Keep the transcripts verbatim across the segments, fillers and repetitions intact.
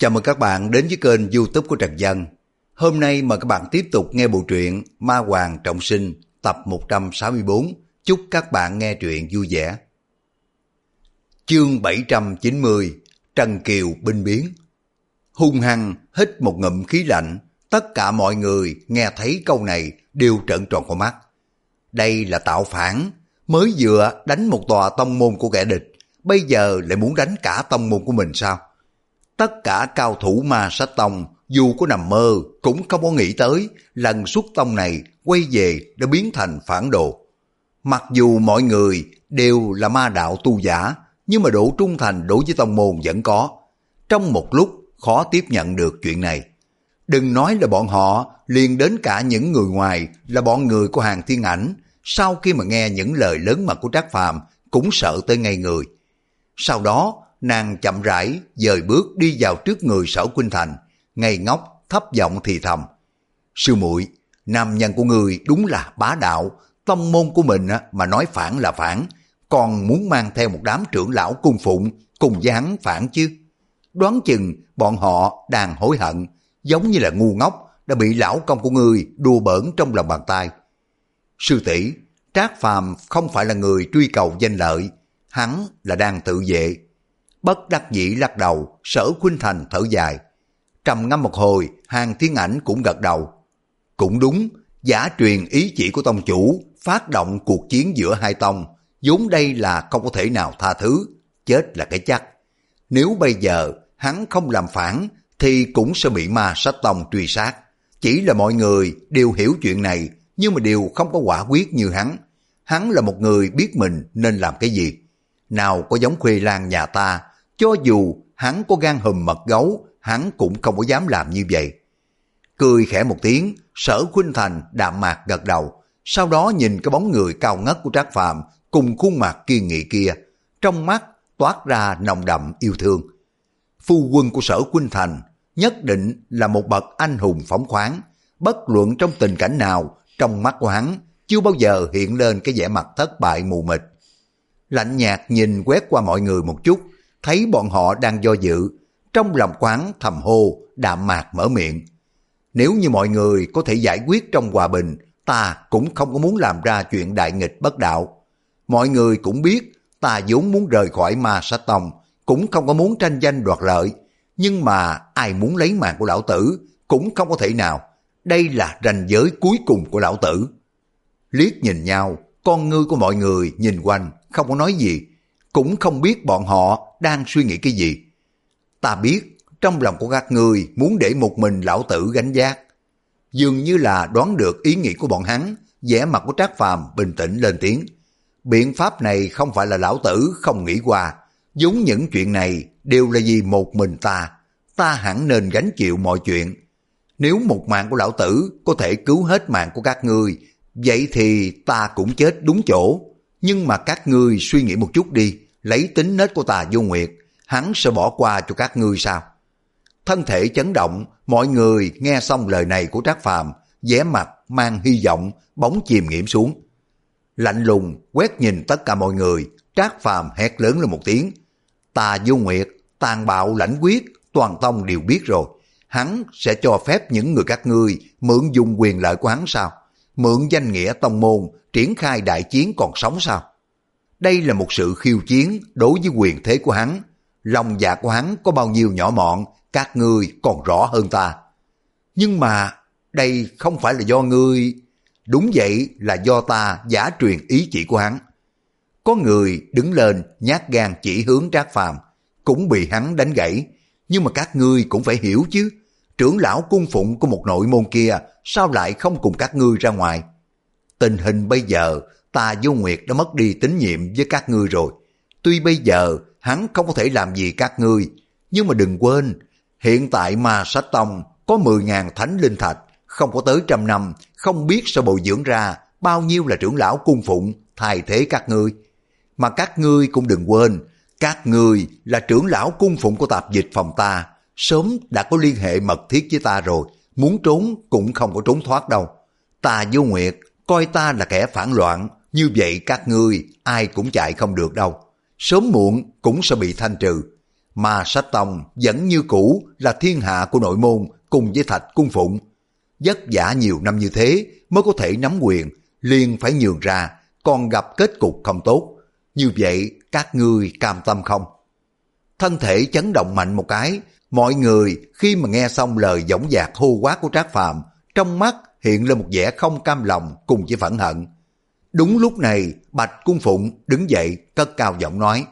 Chào mừng các bạn đến với kênh YouTube của Trần Dân. Hôm nay mời các bạn tiếp tục nghe bộ truyện Ma Hoàng Trọng Sinh tập một trăm sáu mươi tư. Chúc các bạn nghe truyện vui vẻ. Chương bảy trăm chín mươi, Trần Kiều binh biến. Hung hăng hít một ngụm khí lạnh, tất cả mọi người nghe thấy câu này đều trợn tròn con mắt. Đây là tạo phản, mới vừa đánh một tòa tông môn của kẻ địch, bây giờ lại muốn đánh cả tông môn của mình sao? Tất cả cao thủ Ma Sách Tông dù có nằm mơ cũng không có nghĩ tới lần xuất tông này quay về đã biến thành phản đồ. Mặc dù mọi người đều là ma đạo tu giả, nhưng mà độ trung thành đối với tông môn vẫn có. Trong một lúc khó tiếp nhận được chuyện này. Đừng nói là bọn họ, liền đến cả những người ngoài là bọn người của Hàng Thiên Ảnh, sau khi mà nghe những lời lớn mật của Trác Phàm cũng sợ tới ngay người. Sau đó nàng chậm rãi dời bước đi vào trước người Sở Khuynh Thành, ngây ngốc thấp giọng thì thầm: sư muội, nam nhân của người đúng là bá đạo, tông môn của mình mà nói phản là phản, còn muốn mang theo một đám trưởng lão cung phụng cùng với hắn phản chứ. Đoán chừng bọn họ đang hối hận, giống như là ngu ngốc đã bị lão công của ngươi đùa bỡn trong lòng bàn tay. Sư tỷ, Trác Phàm không phải là người truy cầu danh lợi, hắn là đang tự vệ. Bất đắc dĩ lắc đầu, Sở Khuynh Thành thở dài. Trầm ngâm một hồi, Hàng Thiên Ảnh cũng gật đầu. Cũng đúng, giả truyền ý chỉ của tông chủ, phát động cuộc chiến giữa hai tông, vốn đây là không có thể nào tha thứ, chết là cái chắc. Nếu bây giờ hắn không làm phản, thì cũng sẽ bị Ma Sách Tông truy sát. Chỉ là mọi người đều hiểu chuyện này, nhưng mà đều không có quả quyết như hắn. Hắn là một người biết mình nên làm cái gì. Nào có giống Khuê Lan nhà ta, cho dù hắn có gan hùm mật gấu, hắn cũng không có dám làm như vậy. Cười khẽ một tiếng, Sở Khuynh Thành đạm mạc gật đầu, sau đó nhìn cái bóng người cao ngất của Trác Phàm cùng khuôn mặt kiên nghị kia, trong mắt toát ra nồng đậm yêu thương. Phu quân của Sở Khuynh Thành nhất định là một bậc anh hùng phóng khoáng, bất luận trong tình cảnh nào, trong mắt của hắn chưa bao giờ hiện lên cái vẻ mặt thất bại mù mịt. Lạnh nhạt nhìn quét qua mọi người một chút, thấy bọn họ đang do dự, trong lòng quán thầm hô, đạm mạc mở miệng. Nếu như mọi người có thể giải quyết trong hòa bình, ta cũng không có muốn làm ra chuyện đại nghịch bất đạo. Mọi người cũng biết, ta vốn muốn rời khỏi Ma Sách Tông, cũng không có muốn tranh danh đoạt lợi, nhưng mà ai muốn lấy mạng của lão tử cũng không có thể nào. Đây là ranh giới cuối cùng của lão tử. Liếc nhìn nhau, con ngươi của mọi người nhìn quanh, không có nói gì, cũng không biết bọn họ đang suy nghĩ cái gì. Ta biết, trong lòng của các ngươi muốn để một mình lão tử gánh vác. Dường như là đoán được ý nghĩ của bọn hắn, vẻ mặt của Trác Phàm bình tĩnh lên tiếng. Biện pháp này không phải là lão tử không nghĩ qua, vốn những chuyện này đều là vì một mình ta, ta hẳn nên gánh chịu mọi chuyện. Nếu một mạng của lão tử có thể cứu hết mạng của các ngươi, vậy thì ta cũng chết đúng chỗ. Nhưng mà các ngươi suy nghĩ một chút đi, lấy tính nết của Tà Vô Nguyệt, hắn sẽ bỏ qua cho các ngươi sao? Thân thể chấn động, mọi người nghe xong lời này của Trác Phàm, vẻ mặt mang hy vọng, bóng chìm nghiễm xuống. Lạnh lùng quét nhìn tất cả mọi người, Trác Phàm hét lớn lên một tiếng. Tà Vô Nguyệt, tàn bạo lãnh quyết, toàn tông đều biết rồi. Hắn sẽ cho phép những người các ngươi mượn dùng quyền lợi của hắn sao? Mượn danh nghĩa tông môn, triển khai đại chiến còn sống sao? Đây là một sự khiêu chiến đối với quyền thế của hắn. Lòng dạ của hắn có bao nhiêu nhỏ mọn, các ngươi còn rõ hơn ta. Nhưng mà đây không phải là do ngươi. Đúng vậy, là do ta giả truyền ý chỉ của hắn. Có người đứng lên nhát gan chỉ hướng Trác Phàm, cũng bị hắn đánh gãy. Nhưng mà các ngươi cũng phải hiểu chứ, trưởng lão cung phụng của một nội môn kia sao lại không cùng các ngươi ra ngoài? Tình hình bây giờ, Tà Vô Nguyệt đã mất đi tín nhiệm với các ngươi rồi. Tuy bây giờ hắn không có thể làm gì các ngươi, nhưng mà đừng quên, hiện tại Ma Sách Tông có mười ngàn thánh linh thạch, không có tới trăm năm, không biết sẽ bồi dưỡng ra bao nhiêu là trưởng lão cung phụng thay thế các ngươi. Mà các ngươi cũng đừng quên, các ngươi là trưởng lão cung phụng của tạp dịch phòng ta, sớm đã có liên hệ mật thiết với ta rồi, muốn trốn cũng không có trốn thoát đâu. Tà Vô Nguyệt coi ta là kẻ phản loạn, như vậy các ngươi ai cũng chạy không được đâu. Sớm muộn cũng sẽ bị thanh trừ. Ma Sách Tông vẫn như cũ là thiên hạ của nội môn cùng với Thạch Cung Phụng. Vất vả nhiều năm như thế mới có thể nắm quyền, liền phải nhường ra, còn gặp kết cục không tốt. Như vậy các ngươi cam tâm không? Thân thể chấn động mạnh một cái, mọi người khi mà nghe xong lời dõng dạc hô quát của Trác Phàm, trong mắt hiện lên một vẻ không cam lòng cùng với phẫn hận. Đúng lúc này, Bạch Cung Phụng đứng dậy cất cao giọng nói: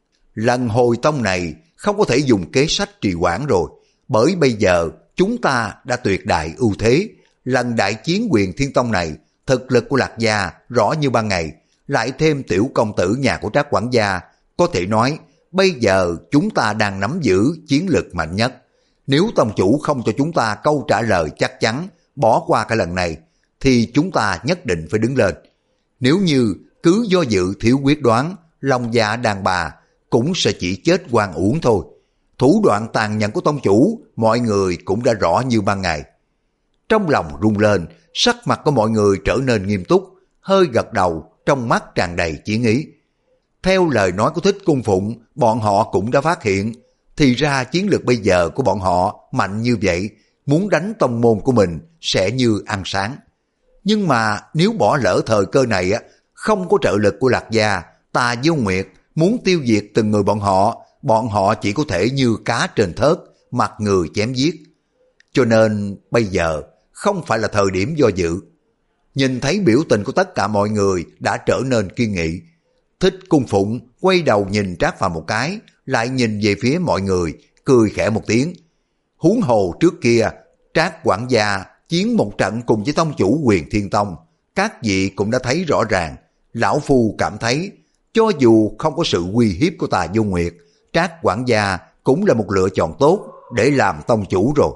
lần hồi tông này không có thể dùng kế sách trì hoãn rồi, bởi bây giờ chúng ta đã tuyệt đại ưu thế. Lần đại chiến Quyền Thiên Tông này, thực lực của Lạc gia rõ như ban ngày, lại thêm tiểu công tử nhà của Trác quản gia, có thể nói bây giờ chúng ta đang nắm giữ chiến lực mạnh nhất. Nếu tông chủ không cho chúng ta câu trả lời chắc chắn, bỏ qua cái lần này, thì chúng ta nhất định phải đứng lên. Nếu như cứ do dự thiếu quyết đoán, lòng dạ đàn bà cũng sẽ chỉ chết oan uổng thôi. Thủ đoạn tàn nhẫn của tông chủ, mọi người cũng đã rõ như ban ngày. Trong lòng rung lên, sắc mặt của mọi người trở nên nghiêm túc, hơi gật đầu, trong mắt tràn đầy chiến ý. Theo lời nói của Thích Cung Phụng, bọn họ cũng đã phát hiện, thì ra chiến lược bây giờ của bọn họ mạnh như vậy, muốn đánh tông môn của mình sẽ như ăn sáng. Nhưng mà nếu bỏ lỡ thời cơ này, không có trợ lực của Lạc gia, Tà Vô Nguyệt muốn tiêu diệt từng người bọn họ, bọn họ chỉ có thể như cá trên thớt, mặt người chém giết. Cho nên bây giờ không phải là thời điểm do dự. Nhìn thấy biểu tình của tất cả mọi người đã trở nên kiên nghị, Thích Cung Phụng quay đầu nhìn Trác Phàm một cái, lại nhìn về phía mọi người, cười khẽ một tiếng. Huống hồ trước kia, Trác quản gia chiến một trận cùng với tông chủ Quyền Thiên Tông, các vị cũng đã thấy rõ ràng. Lão Phu cảm thấy, cho dù không có sự uy hiếp của Tà Vô Nguyệt, Trác quản gia cũng là một lựa chọn tốt để làm tông chủ rồi.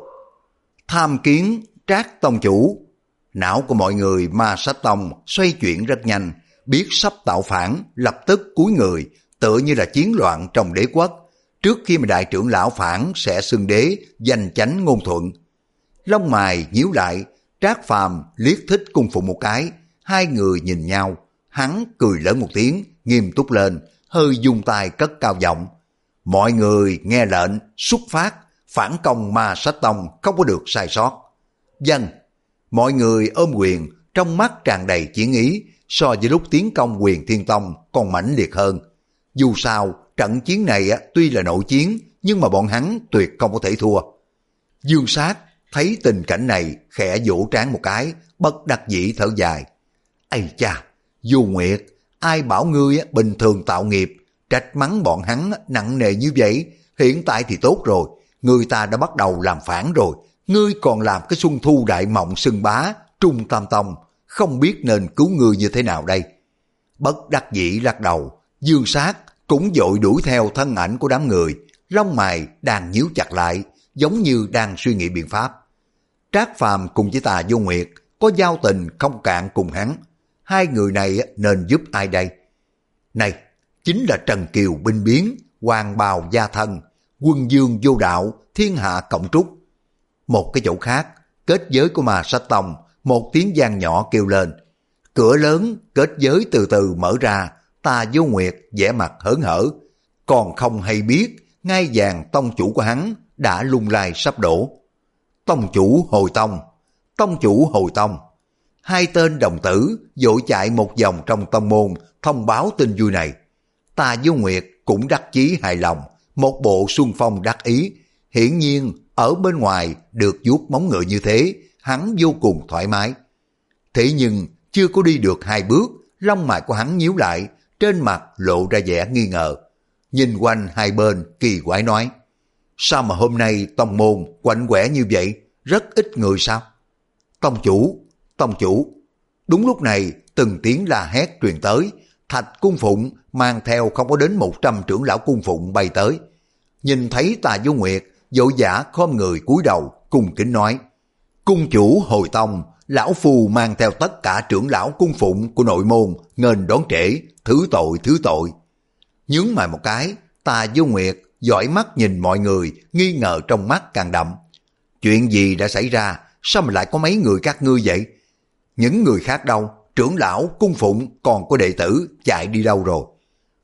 Tham kiến Trác tông chủ. Não của mọi người Ma Sách Tông xoay chuyển rất nhanh, biết sắp tạo phản, lập tức cúi người, tựa như là chiến loạn trong đế quốc. Trước khi mà đại trưởng lão phản sẽ xưng đế, giành chánh ngôn thuận. Lông mày nhíu lại, Trác Phàm liếc Thích Cung Phụng một cái, hai người nhìn nhau, hắn cười lớn một tiếng, nghiêm túc lên, hơi dùng tay cất cao giọng. Mọi người nghe lệnh, xuất phát, phản công Ma Sách Tông không có được sai sót. Dân, mọi người ôm quyền, trong mắt tràn đầy chiến ý, so với lúc tiến công Quyền Thiên Tông còn mãnh liệt hơn. Dù sao, trận chiến này tuy là nội chiến, nhưng mà bọn hắn tuyệt không có thể thua. Dương Sát thấy tình cảnh này, khẽ vỗ trán một cái, bất đắc dĩ thở dài. Ây cha, Vô Nguyệt, ai bảo ngươi bình thường tạo nghiệp, trách mắng bọn hắn nặng nề như vậy, hiện tại thì tốt rồi, người ta đã bắt đầu làm phản rồi, ngươi còn làm cái Xuân Thu Đại Mộng xưng bá, Trung Tam Tông, không biết nên cứu ngươi như thế nào đây. Bất đắc dĩ lắc đầu, Dương Sát cũng vội đuổi theo thân ảnh của đám người, lông mày đang nhíu chặt lại, giống như đang suy nghĩ biện pháp. Trác Phàm cùng với Tà Vô Nguyệt có giao tình không cạn cùng hắn, hai người này nên giúp ai đây? Này, chính là Trần Kiều binh biến, Hoàng Bào gia thân, Quân Dương vô đạo, thiên hạ cộng trúc. Một cái chỗ khác, kết giới của Ma Sách Tông, một tiếng vang nhỏ kêu lên. Cửa lớn kết giới từ từ mở ra, Tà Vô Nguyệt vẻ mặt hớn hở, còn không hay biết ngai vàng tông chủ của hắn đã lung lay sắp đổ. Tông chủ hồi tông, tông chủ hồi tông. Hai tên đồng tử vội chạy một vòng trong tông môn thông báo tin vui này. Tà Vô Nguyệt cũng đắc chí hài lòng, một bộ xuân phong đắc ý. Hiển nhiên ở bên ngoài được vuốt móng ngựa như thế, hắn vô cùng thoải mái. Thế nhưng chưa có đi được hai bước, lông mày của hắn nhíu lại, trên mặt lộ ra vẻ nghi ngờ. Nhìn quanh hai bên kỳ quái nói, sao mà hôm nay tông môn quạnh quẻ như vậy, rất ít người sao? Tông chủ, tông chủ. Đúng lúc này từng tiếng la hét truyền tới, Thạch Cung Phụng mang theo không có đến một trăm trưởng lão cung phụng bay tới. Nhìn thấy Tà Vô Nguyệt, vội vã khom người cúi đầu, cung kính nói, cung chủ hồi tông, lão phu mang theo tất cả trưởng lão cung phụng của nội môn nghênh đón trễ, thứ tội thứ tội. Nhướng mày một cái, Tà Vô Nguyệt dõi mắt nhìn mọi người, nghi ngờ trong mắt càng đậm. Chuyện gì đã xảy ra, sao mà lại có mấy người các ngươi vậy? Những người khác đâu, trưởng lão cung phụng còn có đệ tử chạy đi đâu rồi?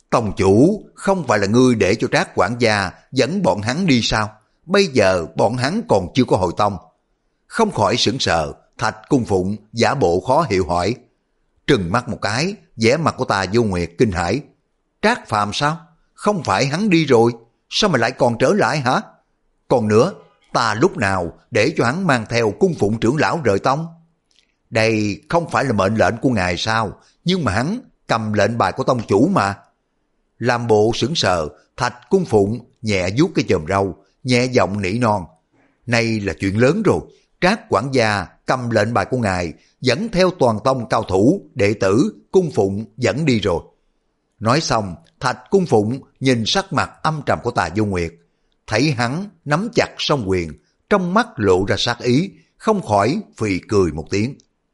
Tông chủ, không phải là ngươi để cho Trác quản gia dẫn bọn hắn đi sao? Bây giờ bọn hắn còn chưa có hồi tông. Không khỏi sững sờ, Thạch Cung Phụng giả bộ khó hiểu hỏi. Trừng mắt một cái, vẻ mặt của Tà Vô Nguyệt kinh hãi. Trác Phàm sao? Không phải hắn đi rồi, sao mà lại còn trở lại hả? Còn nữa, ta lúc nào để cho hắn mang theo Cung Phụng trưởng lão rời tông? Đây không phải là mệnh lệnh của ngài sao? Nhưng mà hắn cầm lệnh bài của tông chủ mà. Làm bộ sững sờ, Thạch Cung Phụng nhẹ vuốt cái chòm râu, nhẹ giọng nỉ non. Này là chuyện lớn rồi, Trác quản gia cầm lệnh bài của ngài, dẫn theo toàn tông cao thủ, đệ tử, Cung Phụng dẫn đi rồi. Nói xong, Thạch Cung Phụng nhìn sắc mặt âm trầm của Tà Vô Nguyệt, thấy hắn nắm chặt song quyền, trong mắt lộ ra sát ý, không khỏi phì cười một tiếng.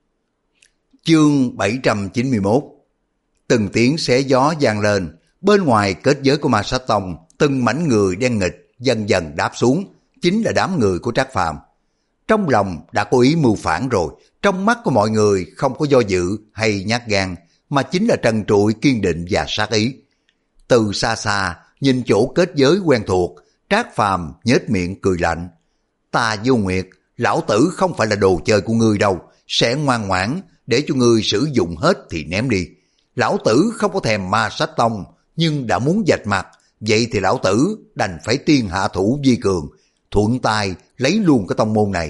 Chương bảy trăm chín mươi mốt. Từng tiếng xé gió vang lên, bên ngoài kết giới của Ma Sát Tông, từng mảnh người đen nghịch dần dần đáp xuống, chính là đám người của Trác Phàm. Trong lòng đã có ý mưu phản rồi, trong mắt của mọi người không có do dự hay nhát gan, mà chính là trần trụi kiên định và sát ý. Từ xa xa, nhìn chỗ kết giới quen thuộc, Trác Phàm nhếch miệng cười lạnh. Tà Vô Nguyệt, lão tử không phải là đồ chơi của ngươi đâu, sẽ ngoan ngoãn, để cho ngươi sử dụng hết thì ném đi. Lão tử không có thèm Ma Sát Tông, nhưng đã muốn vạch mặt, vậy thì lão tử đành phải tiên hạ thủ vi cường, thuận tay lấy luôn cái tông môn này.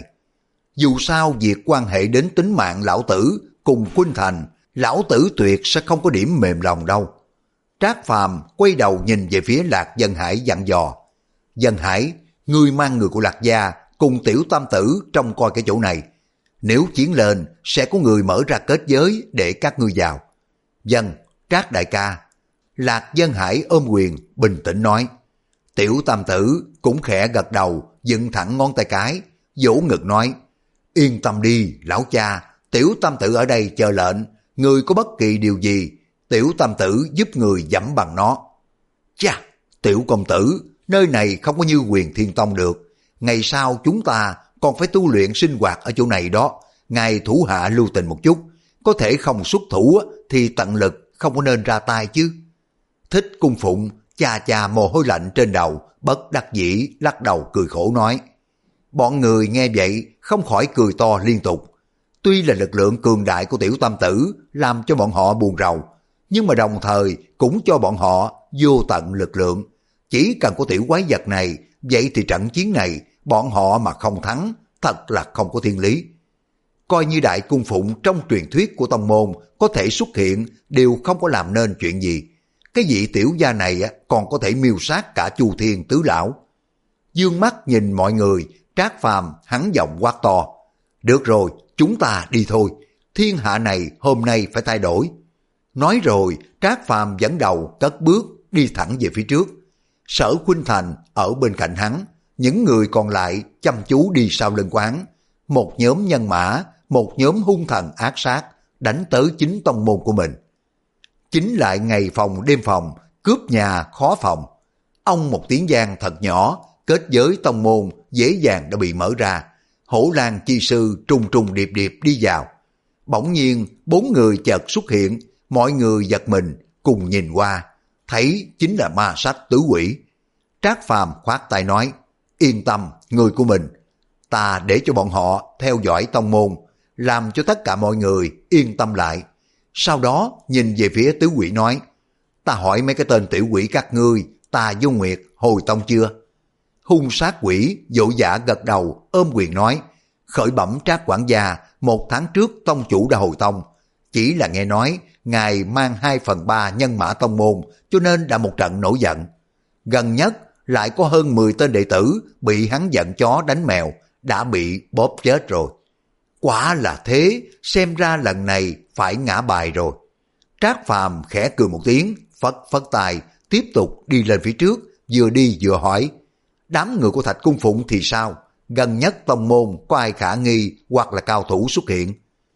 Dù sao việc quan hệ đến tính mạng lão tử cùng Khuynh Thành, lão tử tuyệt sẽ không có điểm mềm lòng đâu. Trác Phàm quay đầu nhìn về phía Lạc Dân Hải dặn dò. Dân Hải, ngươi mang người của Lạc gia cùng Tiểu Tam Tử trông coi cái chỗ này. Nếu chiến lên, sẽ có người mở ra kết giới để các ngươi vào. Dân, Trác đại ca. Lạc Dân Hải ôm quyền, bình tĩnh nói. Tiểu Tam Tử cũng khẽ gật đầu, dựng thẳng ngón tay cái, vỗ ngực nói. Yên tâm đi, lão cha, Tiểu Tam Tử ở đây chờ lệnh, người có bất kỳ điều gì, Tiểu Tam Tử giúp người dẫm bằng nó. Chà, Tiểu công tử, nơi này không có như Huyền Thiên Tông được, ngày sau chúng ta còn phải tu luyện sinh hoạt ở chỗ này đó, ngài thủ hạ lưu tình một chút, có thể không xuất thủ thì tận lực không có nên ra tay chứ. Thích Cung Phụng chà chà mồ hôi lạnh trên đầu, bất đắc dĩ lắc đầu cười khổ nói. Bọn người nghe vậy không khỏi cười to liên tục. Tuy là lực lượng cường đại của Tiểu Tam Tử làm cho bọn họ buồn rầu, nhưng mà đồng thời cũng cho bọn họ vô tận lực lượng. Chỉ cần có tiểu quái vật này, vậy thì trận chiến này bọn họ mà không thắng, thật là không có thiên lý. Coi như Đại Cung Phụng trong truyền thuyết của tông môn có thể xuất hiện đều không có làm nên chuyện gì. Cái vị tiểu gia này còn có thể miêu sát cả Chu Thiên tứ lão. Dương mắt nhìn mọi người, Trác Phàm hắn giọng quát to. Được rồi, chúng ta đi thôi, thiên hạ này hôm nay phải thay đổi. Nói rồi, Trác Phàm dẫn đầu cất bước đi thẳng về phía trước. Sở Khuynh Thành ở bên cạnh hắn, những người còn lại chăm chú đi sau lưng quán. Một nhóm nhân mã, một nhóm hung thần ác sát, đánh tới chính tông môn của mình. Chính lại ngày phòng đêm phòng, cướp nhà khó phòng. Ông một tiếng vang thật nhỏ, kết giới tông môn dễ dàng đã bị mở ra. Hổ Lan chi sư trùng trùng điệp điệp đi vào. Bỗng nhiên bốn người chợt xuất hiện, mọi người giật mình cùng nhìn qua, thấy chính là ma sách tứ quỷ. Trác Phàm khoát tay nói, yên tâm, người của mình, ta để cho bọn họ theo dõi tông môn, làm cho tất cả mọi người yên tâm lại. Sau đó nhìn về phía tứ quỷ nói, ta hỏi mấy cái tên tiểu quỷ các ngươi, Tà Vô Nguyệt hồi tông chưa? Hung sát quỷ vội vã gật đầu ôm quyền nói, khởi bẩm Trác quản gia, một tháng trước tông chủ đã hồi tông, chỉ là nghe nói ngài mang hai phần ba nhân mã tông môn, cho nên đã một trận nổi giận. Gần nhất lại có hơn mười tên đệ tử bị hắn giận chó đánh mèo, đã bị bóp chết rồi. Quả là thế, xem ra lần này phải ngã bài rồi. Trác Phàm khẽ cười một tiếng, phất phất tay, tiếp tục đi lên phía trước, vừa đi vừa hỏi, đám người của Thạch Cung Phụng thì sao? Gần nhất tông môn có ai khả nghi hoặc là cao thủ xuất hiện?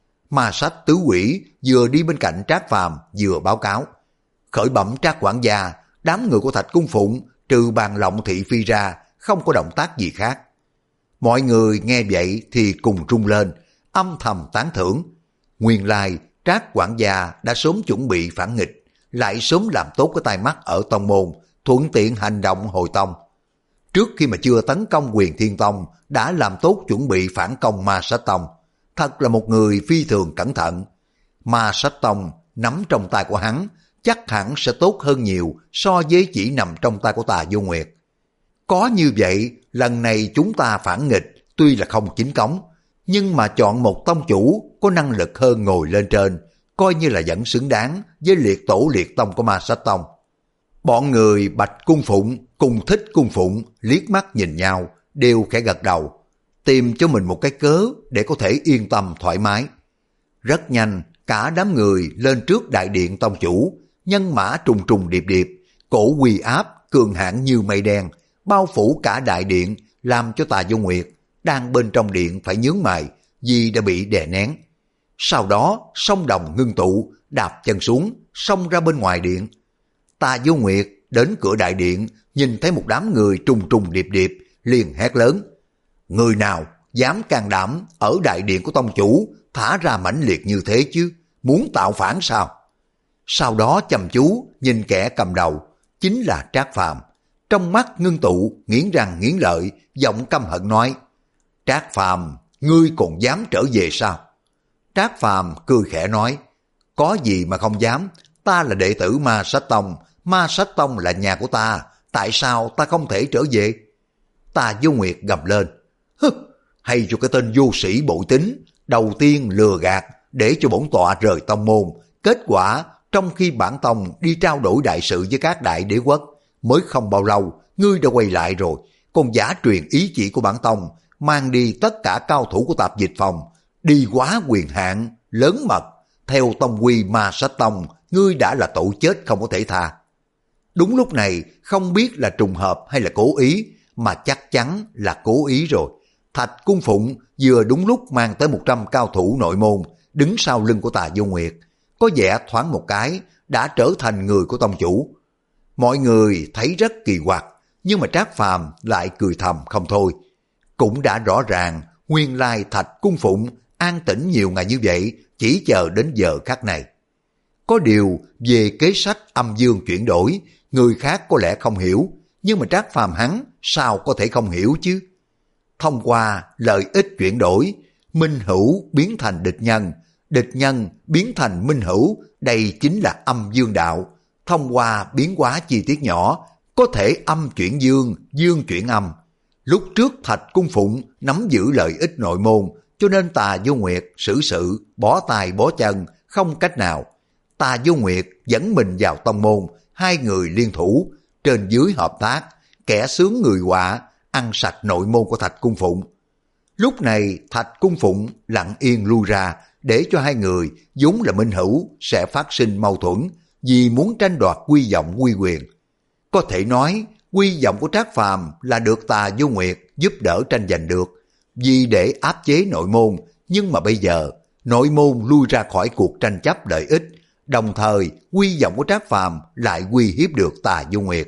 Ma sách tứ quỷ vừa đi bên cạnh Trác Phàm vừa báo cáo, khởi bẩm Trác quản gia, đám người của Thạch Cung Phụng trừ Bàn Lộng thị phi ra, không có động tác gì khác. Mọi người nghe vậy thì cùng rung lên, âm thầm tán thưởng. Nguyên lai Trác quản gia đã sớm chuẩn bị phản nghịch, lại sớm làm tốt cái tai mắt ở tông môn, thuận tiện hành động hồi tông. Trước khi mà chưa tấn công Huyền Thiên Tông, đã làm tốt chuẩn bị phản công Ma Sát Tông. Thật là một người phi thường cẩn thận. Ma Sát Tông nắm trong tay của hắn, chắc hẳn sẽ tốt hơn nhiều so với chỉ nằm trong tay của Tà Vô Nguyệt. Có như vậy, lần này chúng ta phản nghịch, tuy là không chính cống, nhưng mà chọn một tông chủ có năng lực hơn ngồi lên trên, coi như là vẫn xứng đáng với liệt tổ liệt tông của Ma Sát Tông. Bọn người Bạch Cung Phụng cùng Thích Cung Phụng liếc mắt nhìn nhau, đều khẽ gật đầu, tìm cho mình một cái cớ để có thể yên tâm thoải mái. Rất nhanh, cả đám người lên trước đại điện tông chủ, nhân mã trùng trùng điệp điệp, cổ uy áp cường hãn như mây đen, bao phủ cả đại điện, làm cho Tà Vô Nguyệt đang bên trong điện phải nhướng mày vì đã bị đè nén. Sau đó song đồng ngưng tụ, đạp chân xuống, xông ra bên ngoài điện. Tà Vô Nguyệt đến cửa đại điện, nhìn thấy một đám người trùng trùng điệp điệp, liền hét lớn: người nào dám can đảm ở đại điện của tông chủ thả ra mãnh liệt như thế chứ, muốn tạo phản sao? Sau đó chăm chú nhìn kẻ cầm đầu, chính là Trác Phàm. Trong mắt ngưng tụ, nghiến răng nghiến lợi, giọng căm hận nói: Trác Phàm, ngươi còn dám trở về sao? Trác Phàm cười khẽ nói: có gì mà không dám, ta là đệ tử Ma Sát Tông, Ma Sát Tông là nhà của ta, tại sao ta không thể trở về? Tà Vô Nguyệt gầm lên: hứ, hay cho cái tên vô sĩ bội tính, đầu tiên lừa gạt để cho bổn tọa rời tông môn, kết quả trong khi bản tông đi trao đổi đại sự với các đại đế quốc, mới không bao lâu ngươi đã quay lại rồi, còn giả truyền ý chỉ của bản tông, mang đi tất cả cao thủ của Tạp Dịch Phòng, đi quá quyền hạn, lớn mật, theo tông quy Ma Sát Tông, ngươi đã là tội chết không có thể tha. Đúng lúc này, không biết là trùng hợp hay là cố ý, mà chắc chắn là cố ý rồi. Thạch Cung Phụng vừa đúng lúc mang tới một trăm cao thủ nội môn, đứng sau lưng của Tà Vô Nguyệt, có vẻ thoáng một cái đã trở thành người của tông chủ. Mọi người thấy rất kỳ quặc, nhưng mà Trác Phàm lại cười thầm không thôi. Cũng đã rõ ràng, nguyên lai Thạch Cung Phụng an tĩnh nhiều ngày như vậy, chỉ chờ đến giờ khắc này. Có điều về kế sách âm dương chuyển đổi, người khác có lẽ không hiểu, nhưng mà Trác Phàm hắn sao có thể không hiểu chứ? Thông qua lợi ích chuyển đổi, minh hữu biến thành địch nhân, địch nhân biến thành minh hữu, đây chính là âm dương đạo. Thông qua biến hóa chi tiết nhỏ, có thể âm chuyển dương, dương chuyển âm. Lúc trước Thạch Cung Phụng nắm giữ lợi ích nội môn, cho nên Tà Vô Nguyệt xử sự, bó tay bó chân, không cách nào. Tà Vô Nguyệt dẫn mình vào tông môn, hai người liên thủ, trên dưới hợp tác, kẻ sướng người họa, ăn sạch nội môn của Thạch Cung Phụng. Lúc này Thạch Cung Phụng lặng yên lui ra, để cho hai người vốn là minh hữu sẽ phát sinh mâu thuẫn, vì muốn tranh đoạt quy vọng quy quyền. Có thể nói quy vọng của Trác Phàm là được Tà Vô Nguyệt giúp đỡ tranh giành được, vì để áp chế nội môn, nhưng mà bây giờ nội môn lui ra khỏi cuộc tranh chấp lợi ích, đồng thời quy vọng của Trác Phàm lại uy hiếp được Tà Vô Nguyệt.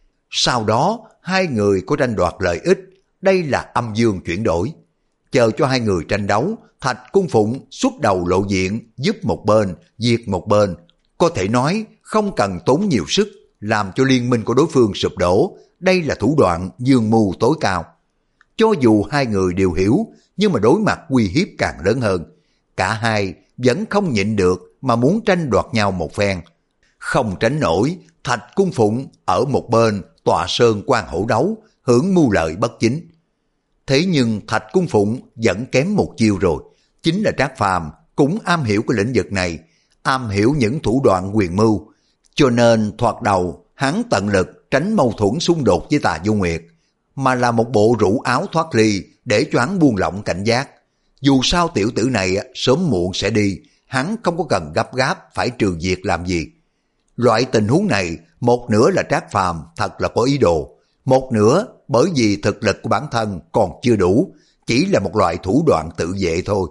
Sau đó hai người có tranh đoạt lợi ích, đây là âm dương chuyển đổi. Chờ cho hai người tranh đấu, Thạch Cung Phụng xuất đầu lộ diện, giúp một bên, diệt một bên. Có thể nói không cần tốn nhiều sức, làm cho liên minh của đối phương sụp đổ, đây là thủ đoạn dương mưu tối cao. Cho dù hai người đều hiểu, nhưng mà đối mặt uy hiếp càng lớn hơn. Cả hai vẫn không nhịn được mà muốn tranh đoạt nhau một phen. Không tránh nổi, Thạch Cung Phụng ở một bên tọa sơn quan hổ đấu, hưởng mưu lợi bất chính. Thế nhưng Thạch Cung Phụng vẫn kém một chiêu rồi, chính là Trác Phàm cũng am hiểu cái lĩnh vực này, am hiểu những thủ đoạn quyền mưu, cho nên thoạt đầu hắn tận lực tránh mâu thuẫn xung đột với Tà Vô Nguyệt, mà là một bộ rủ áo thoát ly để cho hắn buông lỏng cảnh giác. Dù sao tiểu tử này sớm muộn sẽ đi, hắn không có cần gấp gáp phải trừ diệt làm gì. Loại tình huống này, một nửa là Trác Phàm thật là có ý đồ, một nửa bởi vì thực lực của bản thân còn chưa đủ, chỉ là một loại thủ đoạn tự vệ thôi.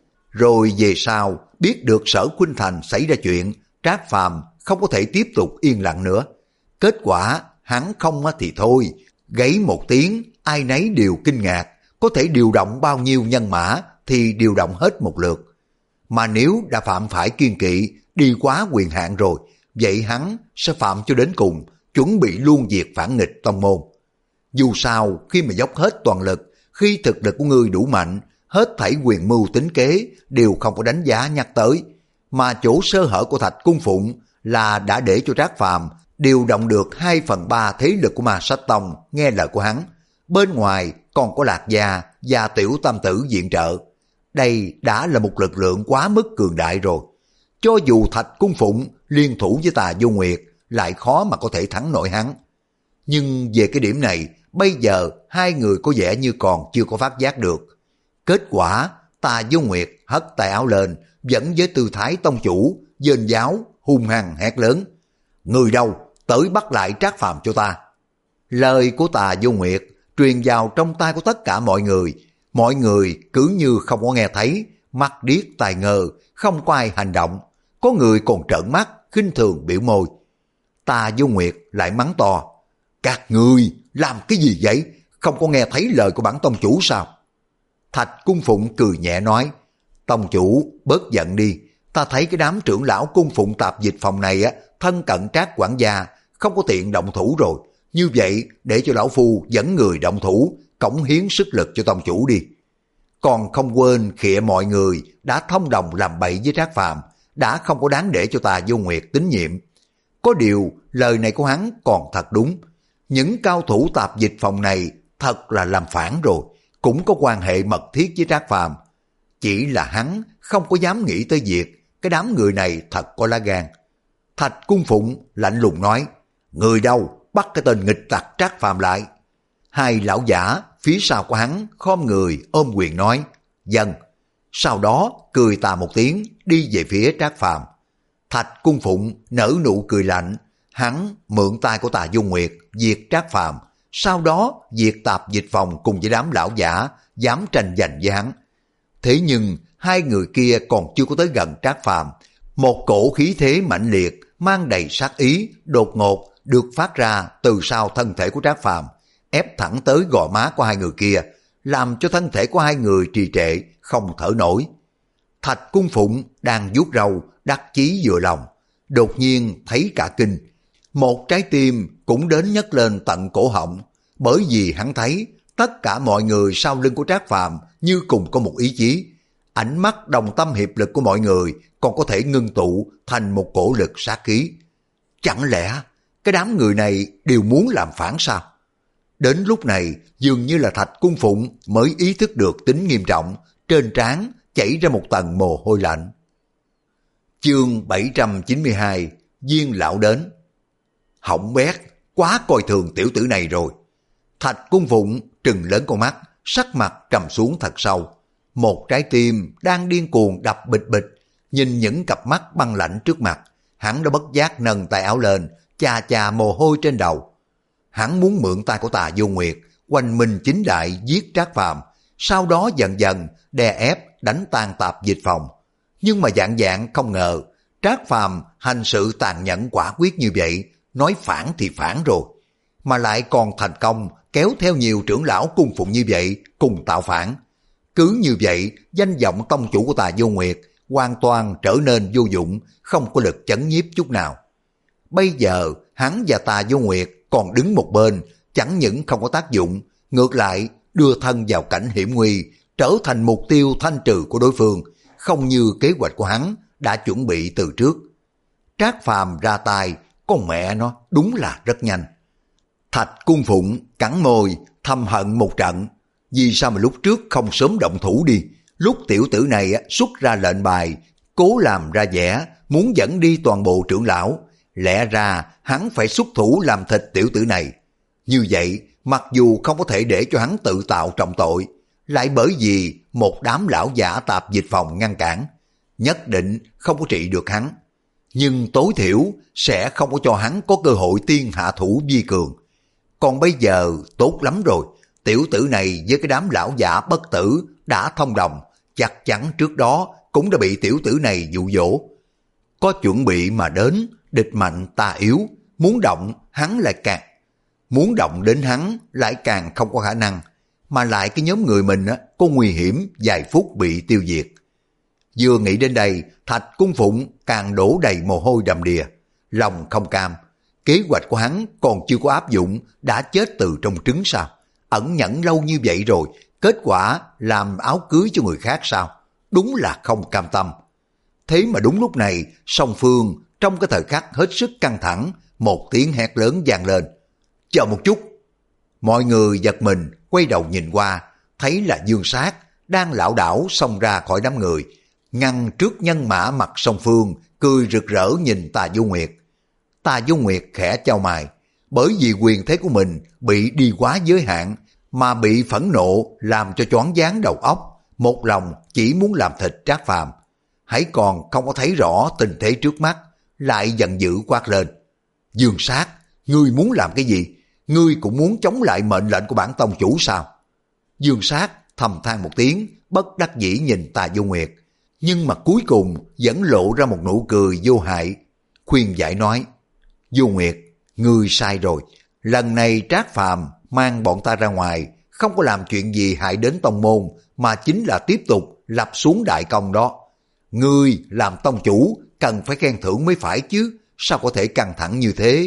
Rồi về sau, biết được Sở Khuynh Thành xảy ra chuyện, Trác Phàm không có thể tiếp tục yên lặng nữa. Kết quả, hắn không thì thôi, gáy một tiếng, ai nấy đều kinh ngạc, có thể điều động bao nhiêu nhân mã thì điều động hết một lượt. Mà nếu đã phạm phải kiêng kỵ, đi quá quyền hạn rồi, vậy hắn sẽ phạm cho đến cùng, chuẩn bị luôn diệt phản nghịch tông môn. Dù sao, khi mà dốc hết toàn lực, khi thực lực của ngươi đủ mạnh, hết thảy quyền mưu tính kế đều không có đánh giá nhắc tới, mà chỗ sơ hở của Thạch Cung Phụng là đã để cho Trác Phàm điều động được hai phần ba thế lực của Ma Sách Tông nghe lời của hắn. Bên ngoài còn có Lạc Gia và Tiểu Tam Tử viện trợ. Đây đã là một lực lượng quá mức cường đại rồi. Cho dù Thạch Cung Phụng liên thủ với Tà Vô Nguyệt lại khó mà có thể thắng nổi hắn. Nhưng về cái điểm này, bây giờ hai người có vẻ như còn chưa có phát giác được. Kết quả, Tà Vô Nguyệt hất tay áo lên, dẫn với tư thái tông chủ, dên giáo, hung hăng hét lớn. Người đâu, tới bắt lại Trác Phàm cho ta. Lời của Tà Vô Nguyệt truyền vào trong tai của tất cả mọi người. Mọi người cứ như không có nghe thấy, mắt điếc tai ngơ, không có ai hành động. Có người còn trợn mắt, khinh thường biểu môi. Tà Vô Nguyệt lại mắng to. Các ngươi làm cái gì vậy? Không có nghe thấy lời của bản tông chủ sao? Thạch Cung Phụng cười nhẹ nói. Tông chủ bớt giận đi. Ta thấy cái đám trưởng lão Cung Phụng tạp dịch phòng này á, thân cận Trác quản gia, không có tiện động thủ rồi. Như vậy để cho lão phu dẫn người động thủ, cống hiến sức lực cho tông chủ đi. Còn không quên khịa mọi người đã thông đồng làm bậy với Trác Phàm, đã không có đáng để cho Tà Vô Nguyệt tín nhiệm. Có điều lời này của hắn còn thật đúng. Những cao thủ tạp dịch phòng này thật là làm phản rồi, cũng có quan hệ mật thiết với Trác Phàm. Chỉ là hắn không có dám nghĩ tới việc cái đám người này thật có lá gan. Thạch Cung Phụng lạnh lùng nói. Người đâu, bắt cái tên nghịch tặc Trác Phàm lại. Hai lão giả phía sau của hắn khom người ôm quyền nói. Dân. Sau đó cười tà một tiếng đi về phía Trác Phàm. Thạch Cung Phụng nở nụ cười lạnh. Hắn mượn tay của Tà Vô Nguyệt diệt Trác Phàm, sau đó diệt tạp dịch phòng cùng với đám lão giả dám tranh giành với hắn. Thế nhưng hai người kia còn chưa có tới gần Trác Phàm, một cổ khí thế mãnh liệt mang đầy sát ý đột ngột được phát ra từ sau thân thể của Trác Phàm, ép thẳng tới gò má của hai người kia, làm cho thân thể của hai người trì trệ không thở nổi. Thạch Cung Phụng đang vuốt râu đắc chí vừa lòng, đột nhiên thấy cả kinh, một trái tim cũng đến nhấc lên tận cổ họng, bởi vì hắn thấy tất cả mọi người sau lưng của Trác Phàm như cùng có một ý chí, ánh mắt đồng tâm hiệp lực của mọi người còn có thể ngưng tụ thành một cổ lực sát khí. Chẳng lẽ cái đám người này đều muốn làm phản sao? Đến lúc này dường như là Thạch Cung Phụng mới ý thức được tính nghiêm trọng, trên trán chảy ra một tầng mồ hôi lạnh. Chương bảy trăm chín mươi hai, Viên lão đến. Hỏng bét, quá coi thường tiểu tử này rồi. Thạch Cung Phụng trừng lớn con mắt, sắc mặt trầm xuống thật sâu. Một trái tim đang điên cuồng đập bịch bịch, nhìn những cặp mắt băng lạnh trước mặt, hắn đã bất giác nâng tay áo lên, chà chà mồ hôi trên đầu. Hắn muốn mượn tay của Tà Vô Nguyệt, quanh mình chính đại giết Trác Phàm, sau đó dần dần đè ép đánh tan tạp dịch phòng. Nhưng mà dạng dạng không ngờ, Trác Phàm hành sự tàn nhẫn quả quyết như vậy, nói phản thì phản rồi, mà lại còn thành công kéo theo nhiều trưởng lão Cung Phụng như vậy cùng tạo phản. Cứ như vậy, danh vọng tông chủ của Tà Vô Nguyệt hoàn toàn trở nên vô dụng, không có lực chấn nhiếp chút nào. Bây giờ hắn và Tà Vô Nguyệt còn đứng một bên, chẳng những không có tác dụng, ngược lại đưa thân vào cảnh hiểm nguy, trở thành mục tiêu thanh trừ của đối phương, không như kế hoạch của hắn đã chuẩn bị từ trước. Trác Phàm ra tay, con mẹ nó đúng là rất nhanh. Thạch Cung Phụng cắn môi thầm hận một trận, vì sao mà lúc trước không sớm động thủ đi, lúc tiểu tử này xuất ra lệnh bài, cố làm ra vẻ muốn dẫn đi toàn bộ trưởng lão, lẽ ra hắn phải xuất thủ làm thịt tiểu tử này. Như vậy, mặc dù không có thể để cho hắn tự tạo trọng tội, lại bởi vì một đám lão giả tạp dịch phòng ngăn cản, nhất định không có trị được hắn. Nhưng tối thiểu sẽ không có cho hắn có cơ hội tiên hạ thủ vi cường. Còn bây giờ tốt lắm rồi, tiểu tử này với cái đám lão giả bất tử đã thông đồng, chắc chắn trước đó cũng đã bị tiểu tử này dụ dỗ. Có chuẩn bị mà đến, địch mạnh ta yếu, muốn động hắn lại càng muốn động đến hắn lại càng không có khả năng, mà lại cái nhóm người mình á, có nguy hiểm vài phút bị tiêu diệt. Vừa nghĩ đến đây, Thạch Cung Phụng càng đổ đầy mồ hôi đầm đìa. lòng không cam. Kế hoạch của hắn còn chưa có áp dụng, đã chết từ trong trứng sao? Ẩn nhẫn lâu như vậy rồi, kết quả làm áo cưới cho người khác sao? Đúng là không cam tâm. Thế mà đúng lúc này, song phương trong cái thời khắc hết sức căng thẳng, một tiếng hét lớn vang lên. Chờ một chút. Mọi người giật mình, quay đầu nhìn qua, thấy là Dương Sát đang lảo đảo xông ra khỏi đám người, ngăn trước nhân mã mặt song phương, cười rực rỡ nhìn Tà Du Nguyệt. Tà Du Nguyệt khẽ chau mày, bởi vì quyền thế của mình bị đi quá giới hạn, mà bị phẫn nộ làm cho choáng váng đầu óc, một lòng chỉ muốn làm thịt Trác Phàm. Hãy còn không có thấy rõ tình thế trước mắt, lại giận dữ quát lên. Dương Sát, ngươi muốn làm cái gì? Ngươi cũng muốn chống lại mệnh lệnh của bản tông chủ sao? Dương Sát thầm than một tiếng, bất đắc dĩ nhìn Tà Du Nguyệt, nhưng mà cuối cùng vẫn lộ ra một nụ cười vô hại, khuyên giải nói. Du Nguyệt, ngươi sai rồi, lần này Trác Phàm mang bọn ta ra ngoài, không có làm chuyện gì hại đến tông môn, mà chính là tiếp tục lập xuống đại công đó. Ngươi làm tông chủ cần phải khen thưởng mới phải chứ, sao có thể căng thẳng như thế?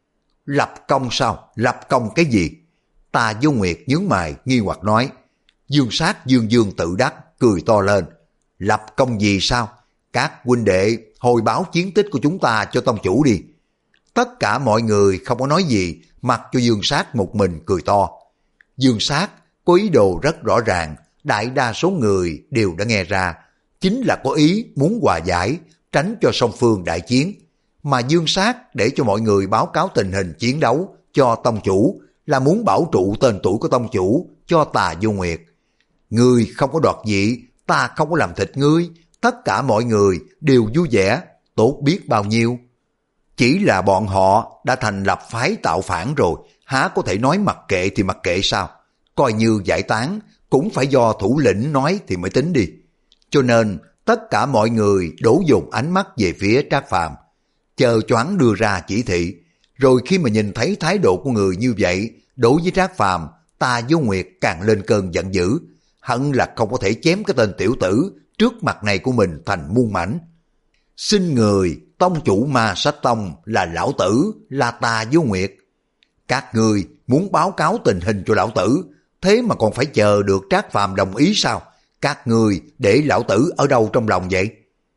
Lập công sao? Lập công cái gì? Tà Du Nguyệt nhướng mày nghi hoặc nói. Dương Sát dương dương tự đắc, cười to lên. Lập công gì sao? Các huynh đệ hồi báo chiến tích của chúng ta cho tông chủ đi. Tất cả mọi người không có nói gì, mặc cho Dương Sát một mình cười to. Dương Sát có ý đồ rất rõ ràng, đại đa số người đều đã nghe ra, chính là có ý muốn hòa giải, tránh cho song phương đại chiến. Mà Dương Sát để cho mọi người báo cáo tình hình chiến đấu cho tông chủ là muốn bảo trụ tên tuổi của tông chủ cho Tà Du Nguyệt. Ngươi không có đoạt vị, ta không có làm thịt ngươi, tất cả mọi người đều vui vẻ, tốt biết bao nhiêu. Chỉ là bọn họ đã thành lập phái tạo phản rồi, há có thể nói mặc kệ thì mặc kệ sao? Coi như giải tán, cũng phải do thủ lĩnh nói thì mới tính đi. Cho nên, tất cả mọi người đổ dồn ánh mắt về phía Trác Phàm, chờ choáng đưa ra chỉ thị. Rồi khi mà nhìn thấy thái độ của người như vậy, đối với Trác Phàm, Tà Du Nguyệt càng lên cơn giận dữ, hận là không có thể chém cái tên tiểu tử trước mặt này của mình thành muôn mảnh. Xin người, tông chủ Ma Sách Tông là lão tử, là Tà Du Nguyệt. Các người muốn báo cáo tình hình cho lão tử, thế mà còn phải chờ được Trác Phàm đồng ý sao? Các người để lão tử ở đâu trong lòng vậy?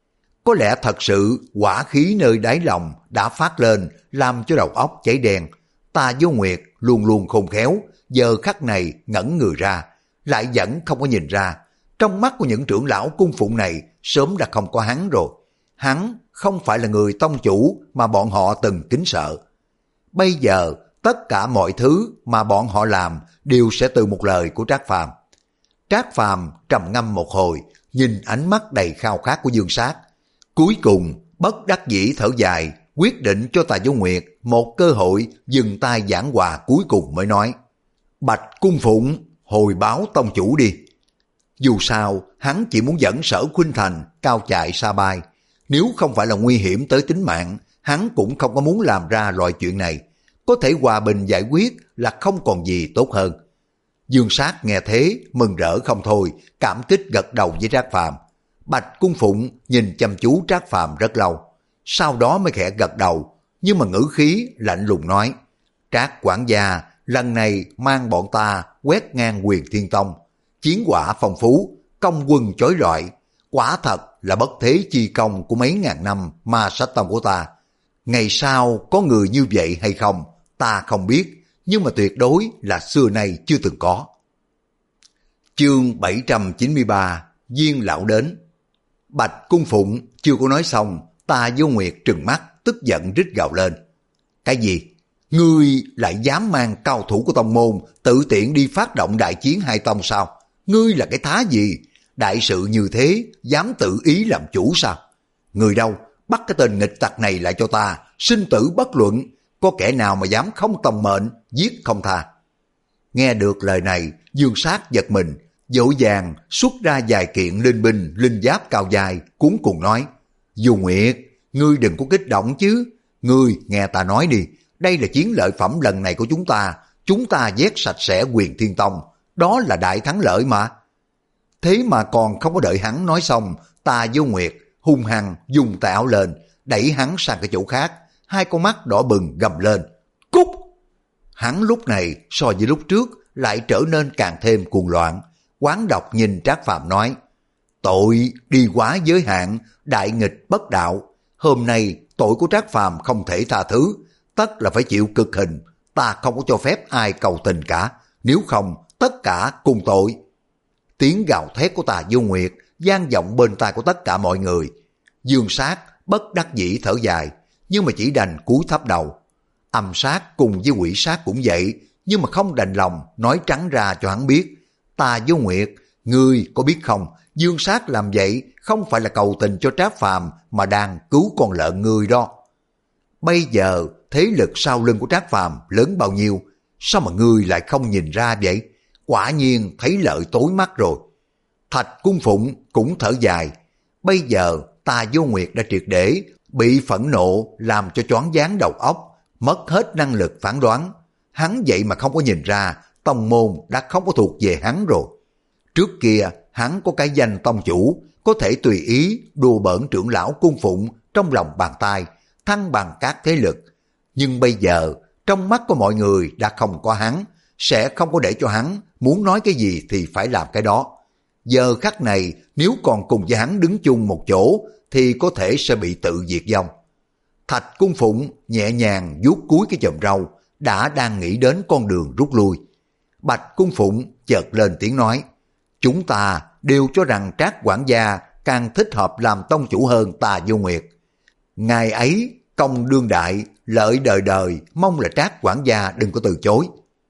Có lẽ thật sự hỏa khí nơi đáy lòng đã phát lên, làm cho đầu óc cháy đen. Tà Du Nguyệt luôn luôn khôn khéo, giờ khắc này ngẩn người ra, lại vẫn không có nhìn ra. Trong mắt của những trưởng lão cung phụng này sớm đã không có hắn rồi. Hắn không phải là người tông chủ mà bọn họ từng kính sợ. Bây giờ tất cả mọi thứ mà bọn họ làm đều sẽ từ một lời của Trác Phàm. Trác Phàm trầm ngâm một hồi, nhìn ánh mắt đầy khao khát của Dương Sát. Cuối cùng bất đắc dĩ thở dài, quyết định cho Tà Du Nguyệt một cơ hội dừng tay giảng hòa cuối cùng mới nói. Bạch cung phụng, hồi báo tông chủ đi. Dù sao, hắn chỉ muốn dẫn Sở Khuynh Thành cao chạy xa bay. Nếu không phải là nguy hiểm tới tính mạng, hắn cũng không có muốn làm ra loại chuyện này. Có thể hòa bình giải quyết là không còn gì tốt hơn. Dương Sát nghe thế, mừng rỡ không thôi, cảm kích gật đầu với Trác Phàm. Bạch cung phụng nhìn chăm chú Trác Phàm rất lâu, sau đó mới khẽ gật đầu, nhưng mà ngữ khí lạnh lùng nói. Trác quản gia lần này mang bọn ta quét ngang Huyền Thiên Tông, chiến quả phong phú, công quân chói rọi, quả thật là bất thế chi công của mấy ngàn năm Ma Sách Tông của ta. Ngày sau có người như vậy hay không, ta không biết, nhưng mà tuyệt đối là xưa nay chưa từng có. Chương bảy trăm chín mươi ba, Viên lão đến. Bạch cung phụng chưa có nói xong, Tà Du Nguyệt trừng mắt, tức giận rít gào lên. Cái gì? Ngươi lại dám mang cao thủ của tông môn tự tiện đi phát động đại chiến hai tông sao? Ngươi là cái thá gì? Đại sự như thế, dám tự ý làm chủ sao? Người đâu? Bắt cái tên nghịch tặc này lại cho ta, sinh tử bất luận. Có kẻ nào mà dám không tòng mệnh, giết không tha? Nghe được lời này, Dương Sát giật mình, dỗ dàng xuất ra vài kiện linh binh, linh giáp cao dài, cuốn cùng nói. Du Nguyệt, ngươi đừng có kích động chứ. Ngươi nghe ta nói đi, đây là chiến lợi phẩm lần này của chúng ta. Chúng ta vét sạch sẽ Huyền Thiên Tông, đó là đại thắng lợi mà. Thế mà còn không có đợi hắn nói xong, Tà Du Nguyệt hung hăng dùng tay áo lên, đẩy hắn sang cái chỗ khác, hai con mắt đỏ bừng gầm lên. Cút! Hắn lúc này so với lúc trước lại trở nên càng thêm cuồng loạn. Quán độc nhìn Trác Phàm nói, tội đi quá giới hạn, đại nghịch bất đạo. Hôm nay tội của Trác Phàm không thể tha thứ, tất là phải chịu cực hình. Ta không có cho phép ai cầu tình cả, nếu không tất cả cùng tội. Tiếng gào thét của Tà Vô Nguyệt vang vọng bên tai của tất cả mọi người. Dương Sát bất đắc dĩ thở dài, nhưng mà chỉ đành cúi thấp đầu. Âm Sát cùng với Quỷ Sát cũng vậy, nhưng mà không đành lòng nói trắng ra cho hắn biết. Tà Vô Nguyệt, ngươi có biết không, Dương Sát làm vậy không phải là cầu tình cho Trác Phàm mà đang cứu con lợn ngươi đó. Bây giờ thế lực sau lưng của Trác Phàm lớn bao nhiêu, sao mà ngươi lại không nhìn ra vậy? Quả nhiên thấy lợi tối mắt rồi. Thạch Cung Phụng cũng thở dài. Bây giờ Tà Vô Nguyệt đã triệt để bị phẫn nộ làm cho choáng váng đầu óc, mất hết năng lực phán đoán. Hắn vậy mà không có nhìn ra tông môn đã không có thuộc về hắn rồi. Trước kia hắn có cái danh tông chủ, có thể tùy ý đùa bỡn trưởng lão Cung Phụng trong lòng bàn tay, thăng bằng các thế lực. Nhưng bây giờ trong mắt của mọi người đã không có hắn, sẽ không có để cho hắn muốn nói cái gì thì phải làm cái đó. Giờ khắc này nếu còn cùng với hắn đứng chung một chỗ thì có thể sẽ bị tự diệt vong. Thạch Cung Phụng nhẹ nhàng vuốt cuối cái chòm râu, đã đang nghĩ đến con đường rút lui. Bạch Cung Phụng chợt lên tiếng nói, chúng ta đều cho rằng Trác quản gia càng thích hợp làm tông chủ hơn Tà Vô Nguyệt. Ngày ấy công đương đại, lợi đời đời, mong là Trác quản gia đừng có từ chối.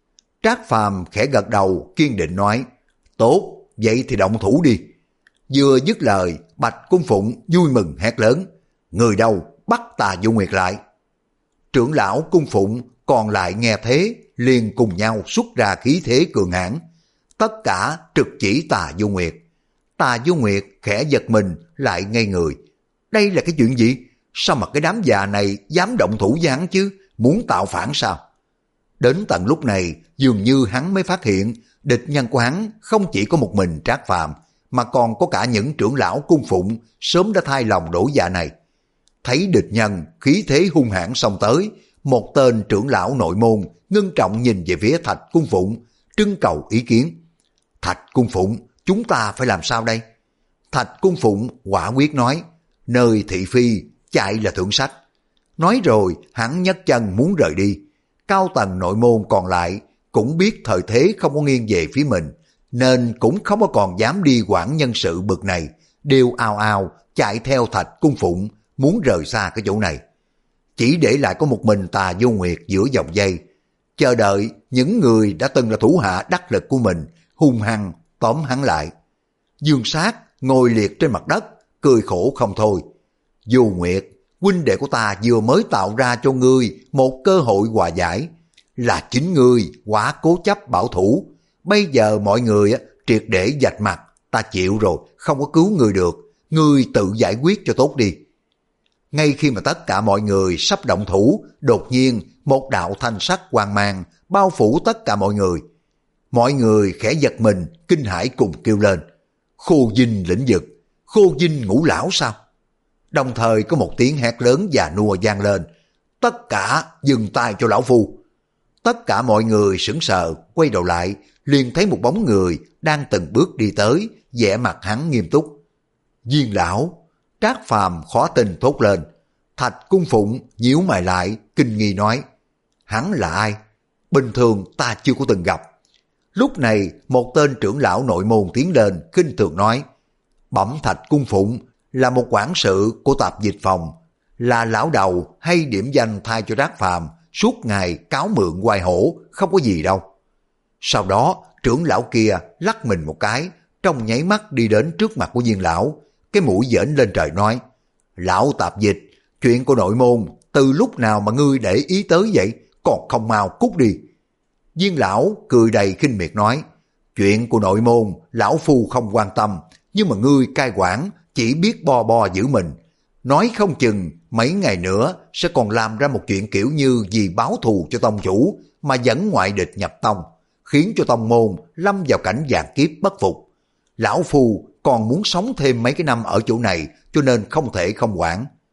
Trác Phàm khẽ gật đầu kiên định nói, tốt, vậy thì động thủ đi. Vừa dứt lời, Bạch Cung Phụng vui mừng hét lớn, người đâu, bắt Tà Vô Nguyệt lại. Trưởng lão Cung Phụng còn lại nghe thế, liền cùng nhau xuất ra khí thế cường hãn, tất cả trực chỉ Tà Vô Nguyệt. Tà Vô Nguyệt khẽ giật mình lại ngây người. Đây là cái chuyện gì? Sao mà cái đám già này dám động thủ với hắn chứ? Muốn tạo phản sao? Đến tận lúc này, dường như hắn mới phát hiện địch nhân của hắn không chỉ có một mình Trác Phàm, mà còn có cả những trưởng lão Cung Phụng sớm đã thay lòng đổi dạ này. Thấy địch nhân khí thế hung hãn xông tới, một tên trưởng lão nội môn ngưng trọng nhìn về phía Thạch Cung Phụng, trưng cầu ý kiến. Thạch Cung Phụng, chúng ta phải làm sao đây? Thạch Cung Phụng quả quyết nói, nơi thị phi chạy là thượng sách. Nói rồi hắn nhấc chân muốn rời đi. Cao tầng nội môn còn lại cũng biết thời thế không có nghiêng về phía mình, nên cũng không có còn dám đi quản nhân sự bực này, đều ào ào chạy theo Thạch Cung Phụng muốn rời xa cái chỗ này. Chỉ để lại có một mình Tà Vô Nguyệt giữa dòng dây, chờ đợi những người đã từng là thủ hạ đắc lực của mình hung hăng tóm hắn lại. Dương Sát ngồi liệt trên mặt đất, cười khổ không thôi. Vô Nguyệt, huynh đệ của ta vừa mới tạo ra cho ngươi một cơ hội hòa giải, là chính ngươi quá cố chấp bảo thủ. Bây giờ mọi người triệt để vạch mặt, ta chịu rồi, không có cứu ngươi được, ngươi tự giải quyết cho tốt đi. Ngay khi mà tất cả mọi người sắp động thủ, đột nhiên một đạo thanh sắc quang mang bao phủ tất cả mọi người. Mọi người khẽ giật mình, kinh hãi cùng kêu lên, Khô Dinh lĩnh vực, Khô Dinh Ngũ Lão sao? Đồng thời có một tiếng hét lớn già nua vang lên, tất cả dừng tay cho lão phu. Tất cả mọi người sững sờ, quay đầu lại, liền thấy một bóng người đang từng bước đi tới, vẻ mặt hắn nghiêm túc. Viên lão, Trác Phàm khó tin thốt lên. Thạch Cung Phụng nhíu mày lại, kinh nghi nói, hắn là ai? Bình thường ta chưa có từng gặp. Lúc này một tên trưởng lão nội môn tiến lên, khinh thường nói, bẩm Thạch Cung Phụng là một quản sự của tạp dịch phòng, là lão đầu hay điểm danh thay cho Trác Phàm, suốt ngày cáo mượn oai hổ, không có gì đâu. Sau đó trưởng lão kia lắc mình một cái, trong nháy mắt đi đến trước mặt của Viên lão, cái mũi giỡn lên trời nói, lão tạp dịch, chuyện của nội môn từ lúc nào mà ngươi để ý tới vậy, còn không mau cút đi. Viên lão cười đầy khinh miệt nói, chuyện của nội môn lão phu không quan tâm, nhưng mà ngươi cai quản chỉ biết bo bo giữ mình, nói không chừng mấy ngày nữa sẽ còn làm ra một chuyện kiểu như vì báo thù cho tông chủ mà dẫn ngoại địch nhập tông, khiến cho tông môn lâm vào cảnh vạn kiếp bất phục. Lão phu còn muốn sống thêm mấy cái năm ở chỗ này, cho nên không thể không quản.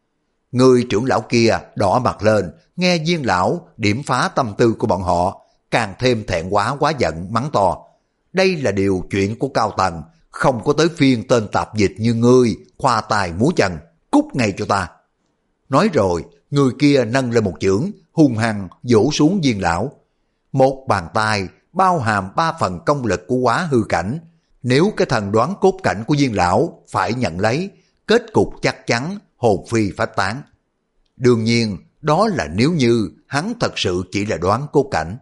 Người trưởng lão kia đỏ mặt lên, nghe Viên lão điểm phá tâm tư của bọn họ, càng thêm thẹn quá quá giận mắng to. Đây là điều chuyện của cao tầng, không có tới phiên tên tạp dịch như ngươi khoa tài múa chân, cút ngay cho ta. Nói rồi, người kia nâng lên một chưởng, hung hăng vỗ xuống Viên lão. Một bàn tay bao hàm ba phần công lực của Quá Hư cảnh. Nếu cái thần đoán cốt cảnh của Viên lão phải nhận lấy, kết cục chắc chắn hồn phi phách tán. Đương nhiên, đó là nếu như hắn thật sự chỉ là đoán cốt cảnh.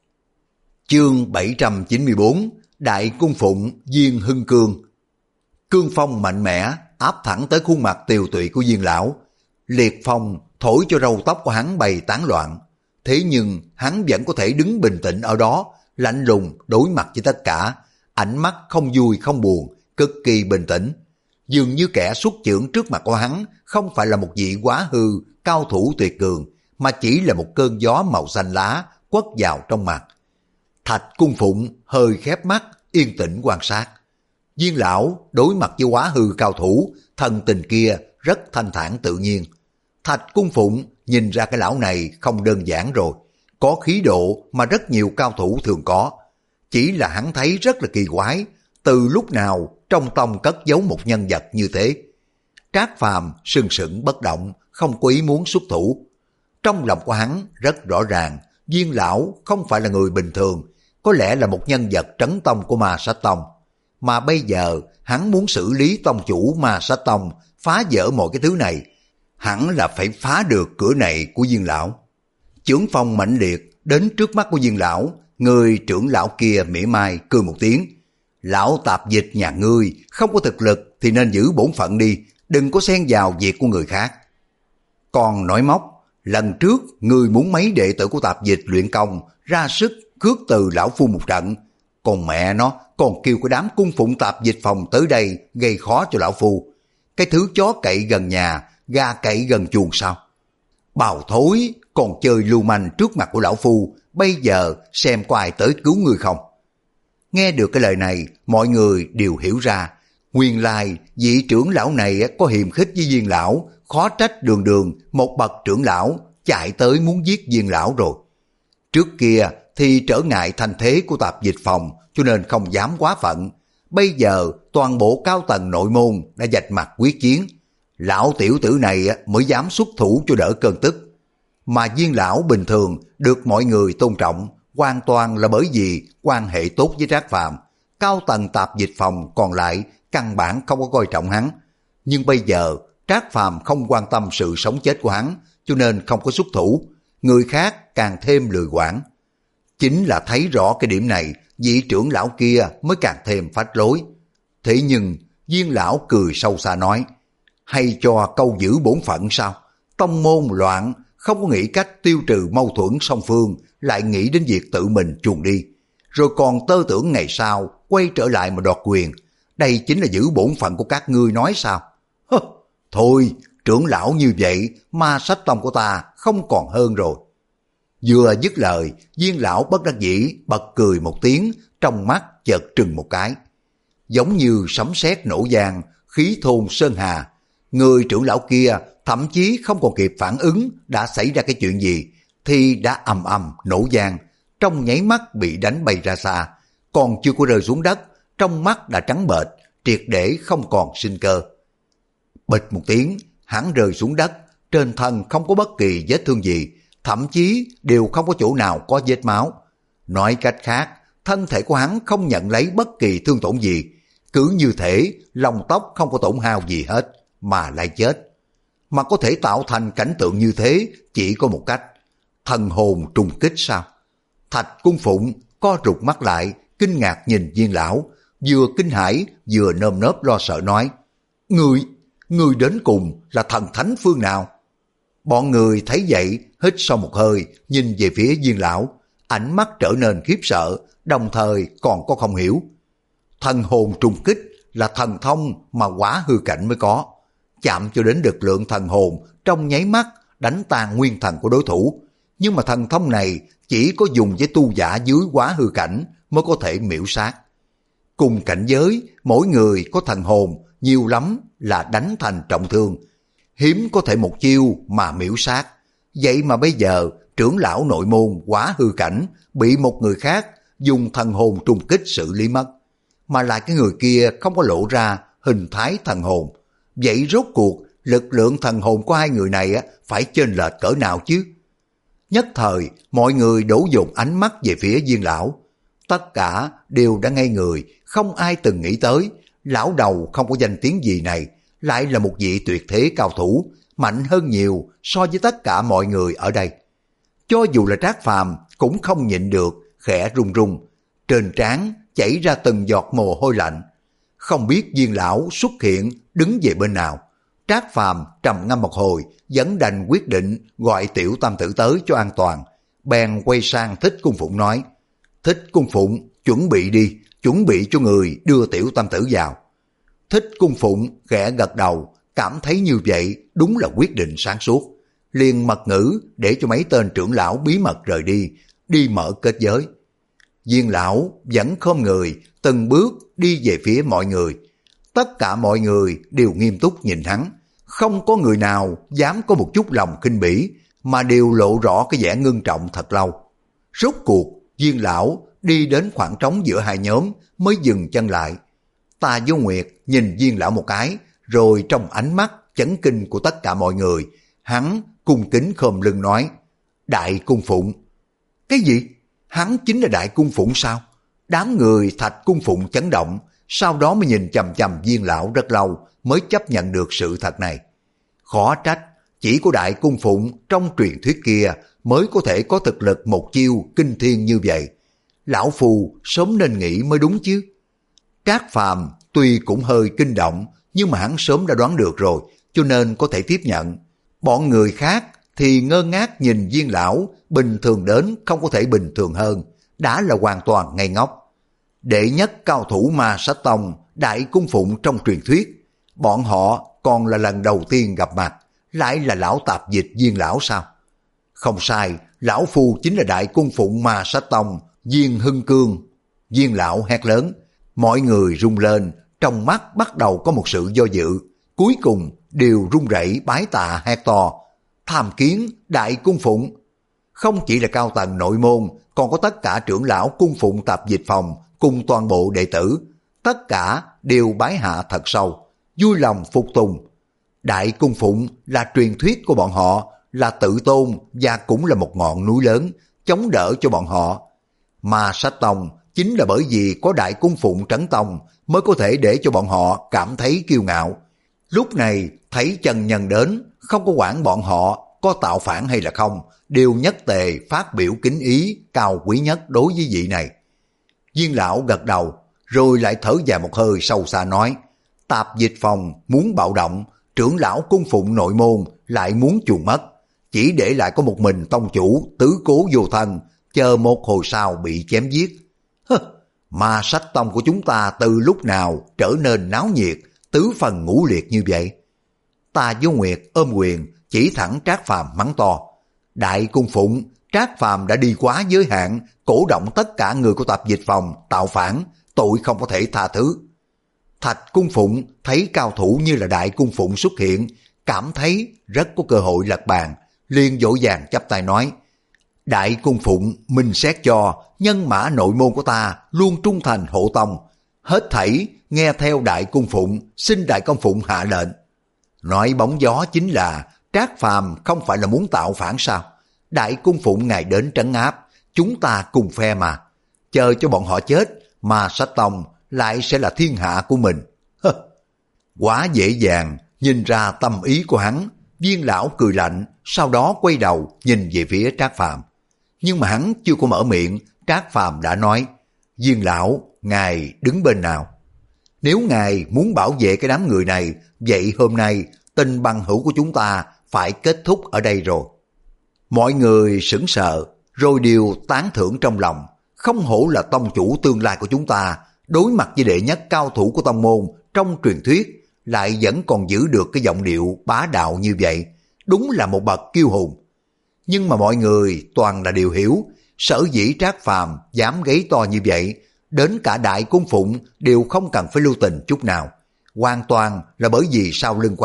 Chương bảy trăm chín mươi bốn, Đại Cung Phụng Viên Hưng Cương. Cương phong mạnh mẽ áp thẳng tới khuôn mặt tiều tụy của Viên lão. Liệt phong thổi cho râu tóc của hắn bay tán loạn. Thế nhưng hắn vẫn có thể đứng bình tĩnh ở đó, lạnh lùng đối mặt với tất cả, ánh mắt không vui không buồn, cực kỳ bình tĩnh. Dường như kẻ xuất chưởng trước mặt của hắn không phải là một vị Quá Hư cao thủ tuyệt cường, mà chỉ là một cơn gió màu xanh lá quất vào trong mặt. Thạch Cung Phụng hơi khép mắt, yên tĩnh quan sát. Viên lão đối mặt với Quá Hư cao thủ, thần tình kia rất thanh thản tự nhiên. Thạch Cung Phụng nhìn ra cái lão này không đơn giản rồi, có khí độ mà rất nhiều cao thủ thường có. Chỉ là hắn thấy rất là kỳ quái, từ lúc nào trong tông cất giấu một nhân vật như thế. Trác Phàm sừng sững bất động, không có ý muốn xuất thủ. Trong lòng của hắn rất rõ ràng, Viên lão không phải là người bình thường, có lẽ là một nhân vật trấn tông của Ma Sát Tông. Mà bây giờ hắn muốn xử lý tông chủ Ma Sát Tông, phá vỡ mọi cái thứ này, hẳn là phải phá được cửa này của Viên lão. Chưởng phong mãnh liệt đến trước mắt của Viên lão, người trưởng lão kia mỉa mai cười một tiếng. Lão tạp dịch nhà ngươi không có thực lực thì nên giữ bổn phận đi, đừng có xen vào việc của người khác. Còn nói móc, lần trước ngươi muốn mấy đệ tử của tạp dịch luyện công ra sức khước từ lão phu một trận, còn mẹ nó còn kêu cái đám cung phụng tạp dịch phòng tới đây gây khó cho lão phu. Cái thứ chó cậy gần nhà, gà cậy gần chuồng sao? Bào thối, còn chơi lưu manh trước mặt của lão phu, bây giờ xem có ai tới cứu ngươi không? Nghe được cái lời này, mọi người đều hiểu ra, nguyên lai vị trưởng lão này có hiềm khích với Viên lão, khó trách đường đường một bậc trưởng lão chạy tới muốn giết Viên lão rồi. Trước kia thì trở ngại thành thế của tạp dịch phòng, cho nên không dám quá phận. Bây giờ toàn bộ cao tầng nội môn đã vạch mặt quyết chiến, lão tiểu tử này mới dám xuất thủ cho đỡ cơn tức. Mà Viên lão bình thường được mọi người tôn trọng, hoàn toàn là bởi vì quan hệ tốt với Trác Phàm. Cao tầng tạp dịch phòng còn lại căn bản không có coi trọng hắn. Nhưng bây giờ Trác Phàm không quan tâm sự sống chết của hắn, cho nên không có xuất thủ. Người khác càng thêm lười quản. Chính là thấy rõ cái điểm này, vị trưởng lão kia mới càng thêm phách lối. Thế nhưng Viên lão cười sâu xa nói, hay cho câu giữ bổn phận sao? Tông môn loạn, không có nghĩ cách tiêu trừ mâu thuẫn song phương, lại nghĩ đến việc tự mình chuồn đi, rồi còn tơ tưởng ngày sau quay trở lại mà đoạt quyền. Đây chính là giữ bổn phận của các ngươi nói sao? Hơ, thôi, trưởng lão như vậy, Ma Sách Tông của ta không còn hơn rồi. Vừa dứt lời, Viên lão bất đắc dĩ bật cười một tiếng, trong mắt chợt trừng một cái. Giống như sấm sét nổ vang, khí thôn sơn hà. Người trưởng lão kia thậm chí không còn kịp phản ứng đã xảy ra cái chuyện gì, thì đã ầm ầm nổ vang, trong nháy mắt bị đánh bay ra xa, còn chưa có rơi xuống đất, trong mắt đã trắng bệch, triệt để không còn sinh cơ. Bịch một tiếng, hắn rơi xuống đất, trên thân không có bất kỳ vết thương gì, thậm chí đều không có chỗ nào có vết máu. Nói cách khác, thân thể của hắn không nhận lấy bất kỳ thương tổn gì, cứ như thể lông tóc không có tổn hao gì hết, mà lại chết. Mà có thể tạo thành cảnh tượng như thế chỉ có một cách, thần hồn trùng kích sao? Thạch Cung Phụng co rụt mắt lại, kinh ngạc nhìn Viên lão, vừa kinh hãi vừa nơm nớp lo sợ nói, Người, người đến cùng là thần thánh phương nào? Bọn người thấy vậy, hít sâu một hơi, nhìn về phía Viên lão, ánh mắt trở nên khiếp sợ, đồng thời còn có không hiểu. Thần hồn trùng kích là thần thông mà Quá Hư cảnh mới có, chạm cho đến lực lượng thần hồn trong nháy mắt đánh tan nguyên thần của đối thủ. Nhưng mà thần thông này chỉ có dùng với tu giả dưới Quá Hư cảnh mới có thể miễu sát. Cùng cảnh giới, mỗi người có thần hồn nhiều lắm là đánh thành trọng thương. hiếm có thể một chiêu mà miễu sát. Vậy mà bây giờ trưởng lão nội môn quá hư cảnh, bị một người khác dùng thần hồn trùng kích xử lý mất. Mà lại cái người kia không có lộ ra hình thái thần hồn. Vậy rốt cuộc lực lượng thần hồn của hai người này phải chênh lệch cỡ nào chứ? Nhất thời mọi người đổ dồn ánh mắt về phía Viên lão. Tất cả đều đã ngây người, không ai từng nghĩ tới lão đầu không có danh tiếng gì này lại là một vị tuyệt thế cao thủ, mạnh hơn nhiều so với tất cả mọi người ở đây. Cho dù là Trác Phàm cũng không nhịn được, khẽ run run, trên trán chảy ra từng giọt mồ hôi lạnh. Không biết Viên lão xuất hiện đứng về bên nào. Trác Phàm trầm ngâm một hồi, vẫn đành quyết định gọi Tiểu Tam Tử tới cho an toàn. Bèn quay sang Thích Cung Phụng nói, Thích Cung Phụng, chuẩn bị đi, chuẩn bị cho người đưa Tiểu Tam Tử vào. Thích Cung Phụng khẽ gật đầu, cảm thấy như vậy đúng là quyết định sáng suốt. Liền mật ngữ để cho mấy tên trưởng lão bí mật rời đi, đi mở kết giới. Viên lão vẫn khom người, từng bước đi về phía mọi người. Tất cả mọi người đều nghiêm túc nhìn hắn, không có người nào dám có một chút lòng khinh bỉ, mà đều lộ rõ cái vẻ ngưng trọng thật lâu. Rốt cuộc, Viên lão đi đến khoảng trống giữa hai nhóm mới dừng chân lại. Tà Vô Nguyệt nhìn Viên lão một cái, rồi trong ánh mắt chấn kinh của tất cả mọi người, hắn cung kính khom lưng nói, Đại Cung Phụng. Cái gì? Hắn chính là Đại Cung Phụng sao? Đám người Thạch Cung Phụng chấn động, sau đó mới nhìn chằm chằm Viên lão rất lâu mới chấp nhận được sự thật này. Khó trách, chỉ có Đại Cung Phụng trong truyền thuyết kia mới có thể có thực lực một chiêu kinh thiên như vậy. Lão phù sớm nên nghĩ mới đúng chứ. Trác Phàm tuy cũng hơi kinh động, nhưng mà hắn sớm đã đoán được rồi, cho nên có thể tiếp nhận. Bọn người khác thì ngơ ngác nhìn Viên lão, bình thường đến không có thể bình thường hơn, đã là hoàn toàn ngây ngốc. Đệ nhất cao thủ Ma Sách Tông, Đại Cung Phụng trong truyền thuyết, bọn họ còn là lần đầu tiên gặp mặt, lại là lão tạp dịch Viên lão sao? Không sai, lão phu chính là Đại Cung Phụng Ma Sách Tông, Viên Hưng Cương. Viên lão hét lớn, mọi người rung lên, trong mắt bắt đầu có một sự do dự, cuối cùng đều run rẩy bái tạ hét to, tham kiến Đại Cung Phụng. Không chỉ là cao tầng nội môn, còn có tất cả trưởng lão cung phụng tạp dịch phòng cùng toàn bộ đệ tử, tất cả đều bái hạ thật sâu, vui lòng phục tùng. Đại Cung Phụng là truyền thuyết của bọn họ, là tự tôn và cũng là một ngọn núi lớn chống đỡ cho bọn họ. Ma Sách Tông chính là bởi vì có Đại Cung Phụng trấn tông mới có thể để cho bọn họ cảm thấy kiêu ngạo. Lúc này thấy chân nhân đến, không có quản bọn họ có tạo phản hay là không, đều nhất tề phát biểu kính ý cao quý nhất đối với vị này. Viên lão gật đầu, rồi lại thở dài một hơi sâu xa nói, tạp dịch phòng muốn bạo động, trưởng lão cung phụng nội môn lại muốn chuồn mất, chỉ để lại có một mình tông chủ tứ cố vô thân, chờ một hồi sau bị chém giết. Hơ, Ma Sách Tông của chúng ta từ lúc nào trở nên náo nhiệt, tứ phần ngũ liệt như vậy? Tà Vô Nguyệt ôm quyền chỉ thẳng Trác Phàm mắng to, Đại Cung Phụng, Trác Phàm đã đi quá giới hạn, cổ động tất cả người của tạp dịch phòng tạo phản, tội không có thể tha thứ. Thạch Cung Phụng thấy cao thủ như là Đại Cung Phụng xuất hiện, cảm thấy rất có cơ hội lật bàn, liền vội vàng chắp tay nói, Đại Cung Phụng minh xét cho nhân mã nội môn của ta luôn trung thành hộ tông, hết thảy nghe theo Đại Cung Phụng, xin Đại Cung Phụng hạ lệnh. Nói bóng gió chính là Trác Phàm không phải là muốn tạo phản sao? Đại Cung Phụng ngài đến trấn áp, chúng ta cùng phe mà. Chờ cho bọn họ chết, Ma Sách Tông lại sẽ là thiên hạ của mình. Hơ, quá dễ dàng nhìn ra tâm ý của hắn. Viên lão cười lạnh, sau đó quay đầu nhìn về phía Trác Phàm. Nhưng mà hắn chưa có mở miệng, Trác Phàm đã nói, Viên lão, ngài đứng bên nào? Nếu ngài muốn bảo vệ cái đám người này, vậy hôm nay tình bằng hữu của chúng ta phải kết thúc ở đây rồi. Mọi người sững sờ, rồi đều tán thưởng trong lòng. Không hổ là tông chủ tương lai của chúng ta, đối mặt với đệ nhất cao thủ của tông môn trong truyền thuyết, lại vẫn còn giữ được cái giọng điệu bá đạo như vậy. Đúng là một bậc kiêu hùng. Nhưng mà mọi người toàn là điều hiểu, sở dĩ Trác Phàm dám gáy to như vậy, đến cả Đại Cung Phụng đều không cần phải lưu tình chút nào. Hoàn toàn là bởi vì sau lưng quán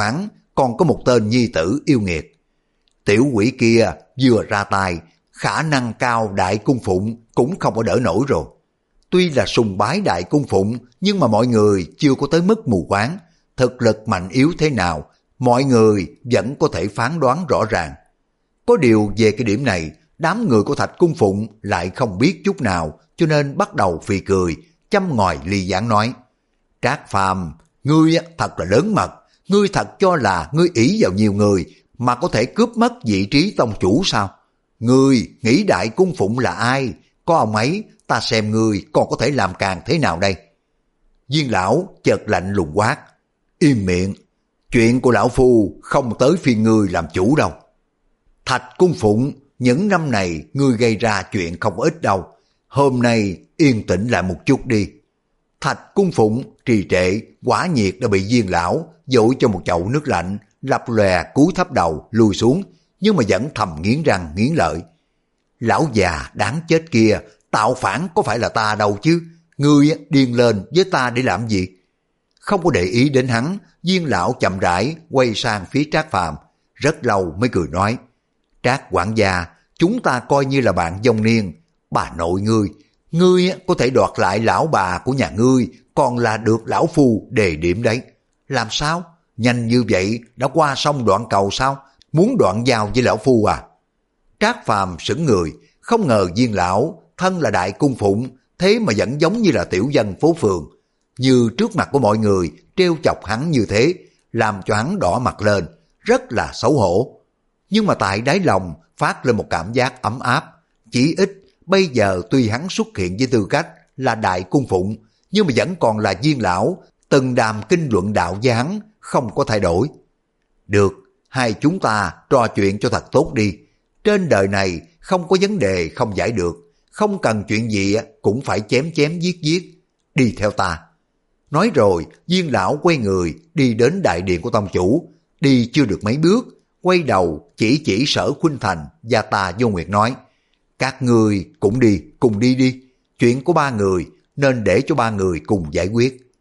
còn có một tên nhi tử yêu nghiệt. Tiểu quỷ kia vừa ra tay, khả năng cao Đại Cung Phụng cũng không có đỡ nổi rồi. Tuy là sùng bái Đại Cung Phụng, nhưng mà mọi người chưa có tới mức mù quáng. Thực lực mạnh yếu thế nào, mọi người vẫn có thể phán đoán rõ ràng. Có điều về cái điểm này, đám người của Thạch Cung Phụng lại không biết chút nào, cho nên bắt đầu phì cười, châm ngòi ly giảng nói: Trác Phàm, ngươi thật là lớn mật, ngươi thật cho là ngươi ỷ vào nhiều người mà có thể cướp mất vị trí tông chủ sao? Ngươi nghĩ Đại Cung Phụng là ai? Có ông ấy, ta xem ngươi còn có thể làm càng thế nào đây? Viên lão chợt lạnh lùng quát: Im miệng, chuyện của lão phu không tới phiên ngươi làm chủ đâu. Thạch Cung Phụng, những năm này ngươi gây ra chuyện không ít đâu, hôm nay yên tĩnh lại một chút đi. Thạch Cung Phụng trì trệ, quả nhiệt đã bị Viên lão dội cho một chậu nước lạnh, lập lòe cúi thấp đầu lùi xuống, nhưng mà vẫn thầm nghiến răng nghiến lợi. Lão già đáng chết kia, tạo phản có phải là ta đâu chứ, ngươi điên lên với ta để làm gì? Không có để ý đến hắn, Viên lão chậm rãi quay sang phía Trác Phàm, rất lâu mới cười nói: Trác quản gia, chúng ta coi như là bạn vong niên. Bà nội ngươi, ngươi có thể đoạt lại lão bà của nhà ngươi, còn là được lão phu đề điểm đấy. Làm sao? Nhanh như vậy đã qua xong đoạn cầu sao? Muốn đoạn giao với lão phu à? Trác Phàm sững người, không ngờ Viên lão thân là Đại Cung Phụng, thế mà vẫn giống như là tiểu dân phố phường. Như trước mặt của mọi người trêu chọc hắn như thế, làm cho hắn đỏ mặt lên, rất là xấu hổ. Nhưng mà tại đáy lòng phát lên một cảm giác ấm áp. Chỉ ít bây giờ tuy hắn xuất hiện với tư cách là Đại Cung Phụng, nhưng mà vẫn còn là Viên lão từng đàm kinh luận đạo với hắn, không có thay đổi. Được, hai chúng ta trò chuyện cho thật tốt đi. Trên đời này không có vấn đề không giải được, không cần chuyện gì cũng phải chém chém giết giết. Đi theo ta. Nói rồi, Viên lão quay người đi đến đại điện của tông chủ, đi chưa được mấy bước, quay đầu chỉ chỉ Sở Khuynh Thành và Tà Vô Nguyệt nói: Các người cũng đi, cùng đi đi. Chuyện của ba người nên để cho ba người cùng giải quyết.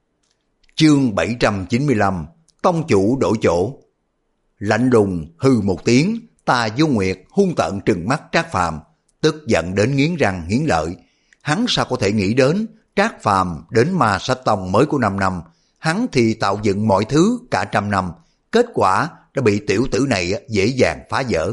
Chương bảy trăm chín mươi lăm, tông chủ đổi chỗ. Lạnh lùng hư một tiếng, Tà Vô Nguyệt hung tợn trừng mắt Trác Phàm, tức giận đến nghiến răng nghiến lợi. Hắn sao có thể nghĩ đến Trác Phàm đến Ma Sách Tông mới có năm năm, hắn thì tạo dựng mọi thứ cả trăm năm, kết quả đã bị tiểu tử này dễ dàng phá vỡ.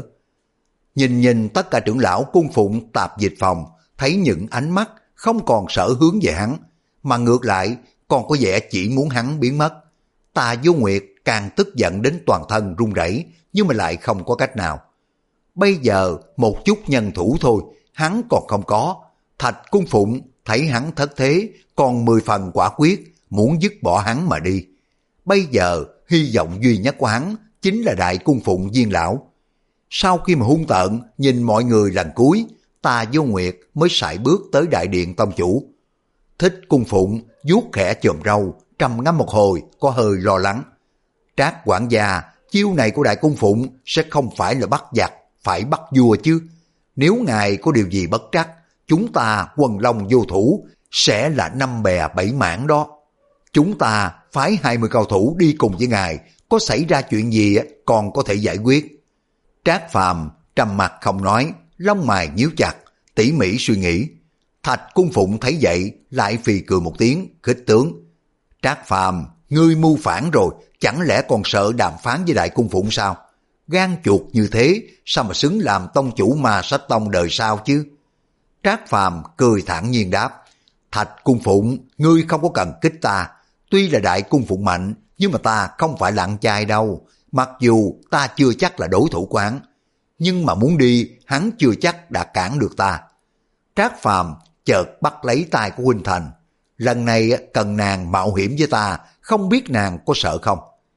Nhìn nhìn tất cả trưởng lão cung phụng tạp dịch phòng, thấy những ánh mắt không còn sở hướng về hắn, mà ngược lại còn có vẻ chỉ muốn hắn biến mất. Tà Vô Nguyệt càng tức giận đến toàn thân run rẩy, nhưng mà lại không có cách nào. Bây giờ một chút nhân thủ thôi, hắn còn không có. Thạch Cung Phụng thấy hắn thất thế, còn mười phần quả quyết, muốn dứt bỏ hắn mà đi. Bây giờ hy vọng duy nhất của hắn chính là Đại Cung Phụng Viên lão. Sau khi mà hung tợn nhìn mọi người lần cuối, Tà Vô Nguyệt mới sải bước tới đại điện tông chủ. Thích Cung Phụng vuốt khẽ chòm râu, trầm ngâm một hồi, có hơi lo lắng. Trác quản gia, chiêu này của Đại Cung Phụng sẽ không phải là bắt giặc, phải bắt vua chứ. Nếu ngài có điều gì bất trắc, chúng ta quần long vô thủ sẽ là năm bè bảy mảng đó. Chúng ta phái hai mươi cao thủ đi cùng với ngài, có xảy ra chuyện gì còn có thể giải quyết. Trác Phàm trầm mặt không nói, lông mày nhíu chặt, tỉ mỉ suy nghĩ. Thạch Cung Phụng thấy vậy lại phì cười một tiếng, khích tướng: Trác Phàm, ngươi mưu phản rồi, chẳng lẽ còn sợ đàm phán với Đại Cung Phụng sao? Gan chuột như thế, sao mà xứng làm tông chủ Ma Sách Tông đời sau chứ? Trác Phàm cười thản nhiên đáp: Thạch Cung Phụng, ngươi không có cần kích ta. Tuy là Đại Cung Phụng mạnh, nhưng mà ta không phải là ăn chay đâu. Mặc dù ta chưa chắc là đối thủ của hắn, nhưng mà muốn đi, hắn chưa chắc đã cản được ta. Trác Phàm chợt bắt lấy tay của Huynh Thành. Lần này cần nàng mạo hiểm với ta, không biết nàng có sợ không?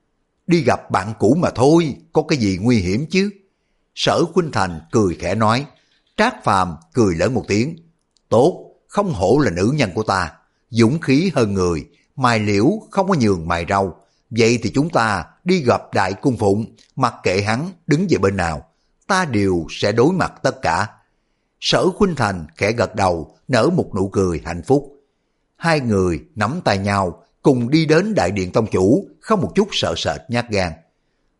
Đi gặp bạn cũ mà thôi, có cái gì nguy hiểm chứ? Sở Khuynh Thành cười khẽ nói. Trác Phàm cười lớn một tiếng. Tốt, không hổ là nữ nhân của ta, dũng khí hơn người, mài liễu không có nhường mài rau. Vậy thì chúng ta đi gặp Đại Cung Phụng, mặc kệ hắn đứng về bên nào, ta đều sẽ đối mặt tất cả. Sở Khuynh Thành khẽ gật đầu, nở một nụ cười hạnh phúc. Hai người nắm tay nhau, cùng đi đến đại điện tông chủ, không một chút sợ sệt nhát gan.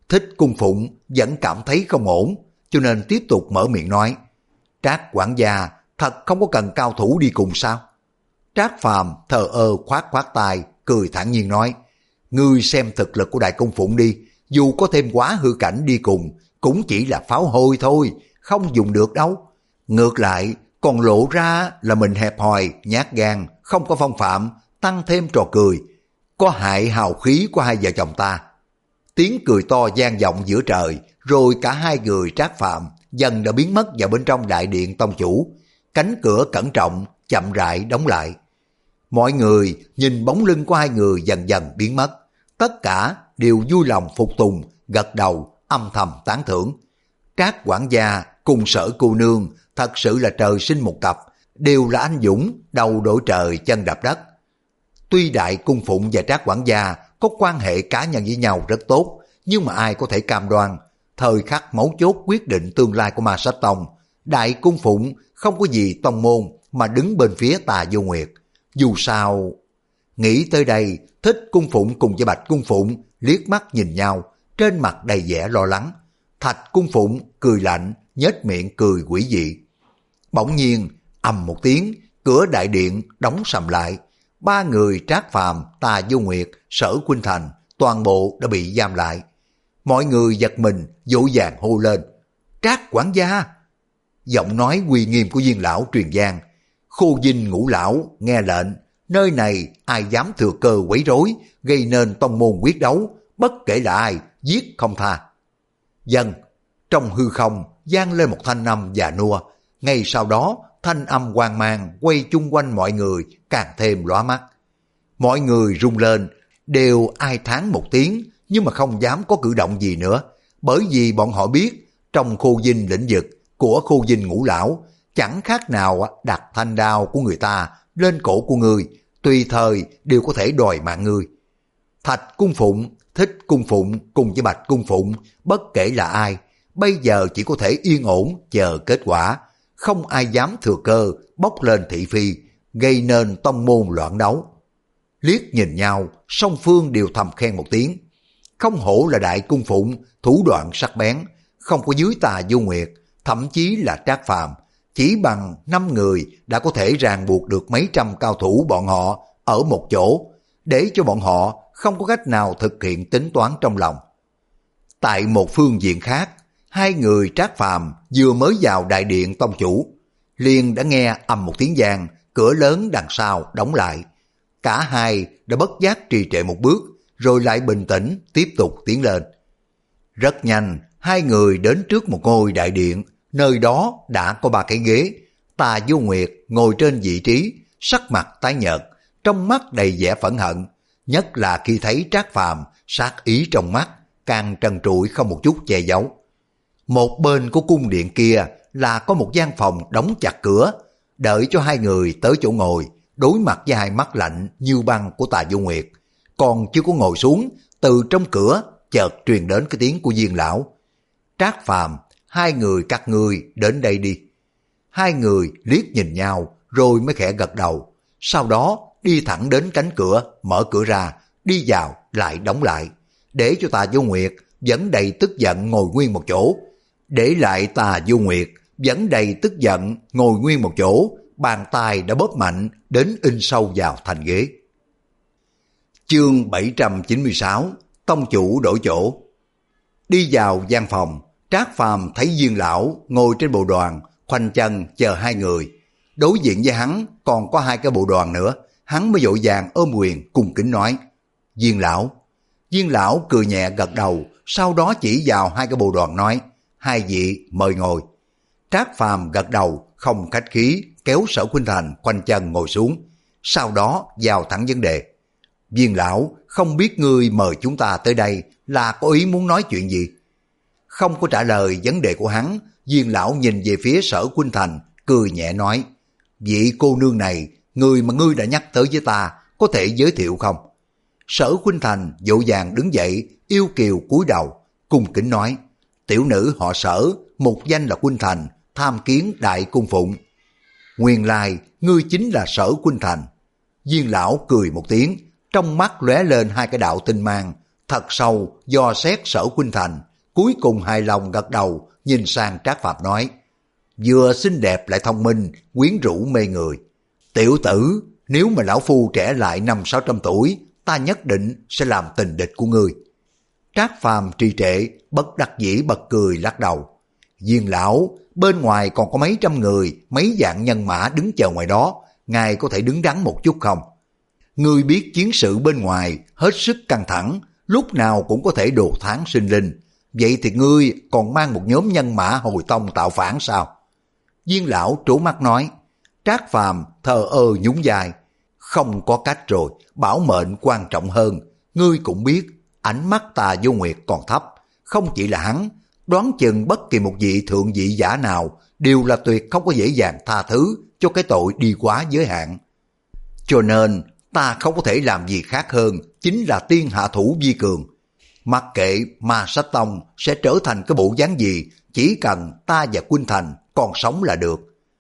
Thích Cung Phụng vẫn cảm thấy không ổn, cho nên tiếp tục mở miệng nói, Trác quản gia thật không có cần cao thủ đi cùng sao? Trác Phàm thờ ơ khoát khoát tay, cười thản nhiên nói, ngươi xem thực lực của Đại Cung Phụng đi, dù có thêm quá hư cảnh đi cùng, cũng chỉ là pháo hôi thôi, không dùng được đâu. Ngược lại, còn lộ ra là mình hẹp hòi, nhát gan, không có phong phạm, tăng thêm trò cười, có hại hào khí của hai vợ chồng ta. Tiếng cười to vang vọng giữa trời, rồi cả hai người Trác Phàm dần đã biến mất vào bên trong đại điện tông chủ. Cánh cửa cẩn trọng chậm rãi đóng lại. Mọi người nhìn bóng lưng của hai người dần dần biến mất, tất cả đều vui lòng phục tùng, gật đầu âm thầm tán thưởng. Trác quản gia cùng Sở cô nương thật sự là trời sinh một cặp, đều là anh dũng, đầu đội trời chân đạp đất. Tuy Đại Cung Phụng và Trác quản gia có quan hệ cá nhân với nhau rất tốt, nhưng mà ai có thể cam đoan thời khắc mấu chốt quyết định tương lai của Ma Sách Tông, Đại Cung Phụng không có gì tông môn mà đứng bên phía Tà Vô Nguyệt. Dù sao, nghĩ tới đây, Thích Cung Phụng cùng với Bạch Cung Phụng liếc mắt nhìn nhau, trên mặt đầy vẻ lo lắng. Thạch Cung Phụng cười lạnh, nhếch miệng cười quỷ dị. Bỗng nhiên, ầm một tiếng, cửa đại điện đóng sầm lại. Ba người Trác Phàm, Tà Vô Nguyệt, Sở Khuynh Thành toàn bộ đã bị giam lại. Mọi người giật mình, vội vàng hô lên, Trác quản gia! Giọng nói uy nghiêm của Viên lão truyền vang. Khô Dinh Ngũ lão nghe lệnh, nơi này ai dám thừa cơ quấy rối, gây nên tông môn quyết đấu, bất kể là ai, giết không tha. Dân, trong hư không vang lên một thanh âm già nua, ngay sau đó thanh âm hoang mang quay chung quanh mọi người càng thêm lóa mắt. Mọi người rung lên, đều ai thán một tiếng, nhưng mà không dám có cử động gì nữa, bởi vì bọn họ biết trong Khô Dinh lĩnh vực của Khô Dinh Ngũ lão chẳng khác nào đặt thanh đao của người ta lên cổ của người, tùy thời đều có thể đòi mạng người. Thạch Cung Phụng, Thích Cung Phụng cùng với Bạch Cung Phụng, bất kể là ai, bây giờ chỉ có thể yên ổn chờ kết quả, không ai dám thừa cơ bốc lên thị phi, gây nên tông môn loạn đấu. Liếc nhìn nhau, song phương đều thầm khen một tiếng. Không hổ là Đại Cung Phụng, thủ đoạn sắc bén, không có dưới Tà Vô Nguyệt, thậm chí là Trác Phàm, chỉ bằng năm người đã có thể ràng buộc được mấy trăm cao thủ bọn họ ở một chỗ, để cho bọn họ không có cách nào thực hiện tính toán trong lòng. Tại một phương diện khác, hai người Trác Phàm vừa mới vào đại điện tông chủ, liền đã nghe ầm một tiếng vang, cửa lớn đằng sau đóng lại. Cả hai đã bất giác trì trệ một bước, rồi lại bình tĩnh tiếp tục tiến lên. Rất nhanh, hai người đến trước một ngôi đại điện, nơi đó đã có ba cái ghế. Tà Vô Nguyệt ngồi trên vị trí, sắc mặt tái nhợt, trong mắt đầy vẻ phẫn hận, nhất là khi thấy Trác Phàm, sát ý trong mắt càng trần trụi không một chút che giấu. Một bên của cung điện kia là có một gian phòng đóng chặt cửa, đợi cho hai người tới chỗ ngồi, đối mặt với hai mắt lạnh như băng của Tà Vô Nguyệt. Còn chưa có ngồi xuống, từ trong cửa chợt truyền đến cái tiếng của Viên lão. Trác Phàm, hai người các ngươi đến đây đi. Hai người liếc nhìn nhau rồi mới khẽ gật đầu, sau đó đi thẳng đến cánh cửa, mở cửa ra, đi vào lại đóng lại, để cho Tà Vô Nguyệt vẫn đầy tức giận ngồi nguyên một chỗ. Để lại Tà Vô Nguyệt vẫn đầy tức giận ngồi nguyên một chỗ, bàn tay đã bóp mạnh đến in sâu vào thành ghế. Chương bảy trăm chín mươi sáu, tông chủ đổi chỗ. Đi vào gian phòng, Trác Phàm thấy Viên lão ngồi trên bộ đoàn, khoanh chân chờ hai người. Đối diện với hắn còn có hai cái bộ đoàn nữa, hắn mới vội vàng ôm quyền cung kính nói, Viên lão. Viên lão cười nhẹ gật đầu, sau đó chỉ vào hai cái bộ đoàn nói, hai vị mời ngồi. Trác Phàm gật đầu, không khách khí, kéo Sở Khuynh Thành khoanh chân ngồi xuống, sau đó vào thẳng vấn đề. Viên lão, không biết ngươi mời chúng ta tới đây là có ý muốn nói chuyện gì? Không có trả lời vấn đề của hắn, Viên lão nhìn về phía Sở Khuynh Thành, cười nhẹ nói, vị cô nương này, người mà ngươi đã nhắc tới với ta, có thể giới thiệu không? Sở Khuynh Thành vội vàng đứng dậy, yêu kiều cúi đầu, cung kính nói, tiểu nữ họ Sở, mục danh là Khuynh Thành, tham kiến Đại Cung Phụng. Nguyên lai, ngươi chính là Sở Khuynh Thành. Viên lão cười một tiếng, trong mắt lóe lên hai cái đạo tinh mang, thật sâu dò xét Sở Khuynh Thành, cuối cùng hài lòng gật đầu, nhìn sang Trác Phàm nói: vừa xinh đẹp lại thông minh, quyến rũ mê người. Tiểu tử, nếu mà lão phu trẻ lại năm sáu trăm tuổi, ta nhất định sẽ làm tình địch của ngươi. Trác Phàm trì trệ, bất đắc dĩ bật cười lắc đầu. Viên lão, bên ngoài còn có mấy trăm người, mấy vạn nhân mã đứng chờ ngoài đó, ngài có thể đứng đắn một chút không? Ngươi biết chiến sự bên ngoài hết sức căng thẳng, lúc nào cũng có thể đồ tháng sinh linh. Vậy thì ngươi còn mang một nhóm nhân mã hồi tông tạo phản sao? Viên lão trố mắt nói. Trác Phàm thờ ơ nhún vai. Không có cách rồi, bảo mệnh quan trọng hơn. Ngươi cũng biết, ánh mắt Tà Vô Nguyệt còn thấp. Không chỉ là hắn, đoán chừng bất kỳ một vị thượng vị giả nào đều là tuyệt không có dễ dàng tha thứ cho cái tội đi quá giới hạn. Cho nên ta không có thể làm gì khác hơn chính là tiên hạ thủ vi cường. Mặc kệ Ma Sách Tông sẽ trở thành cái bộ dáng gì, chỉ cần ta và Khuynh Thành còn sống là được.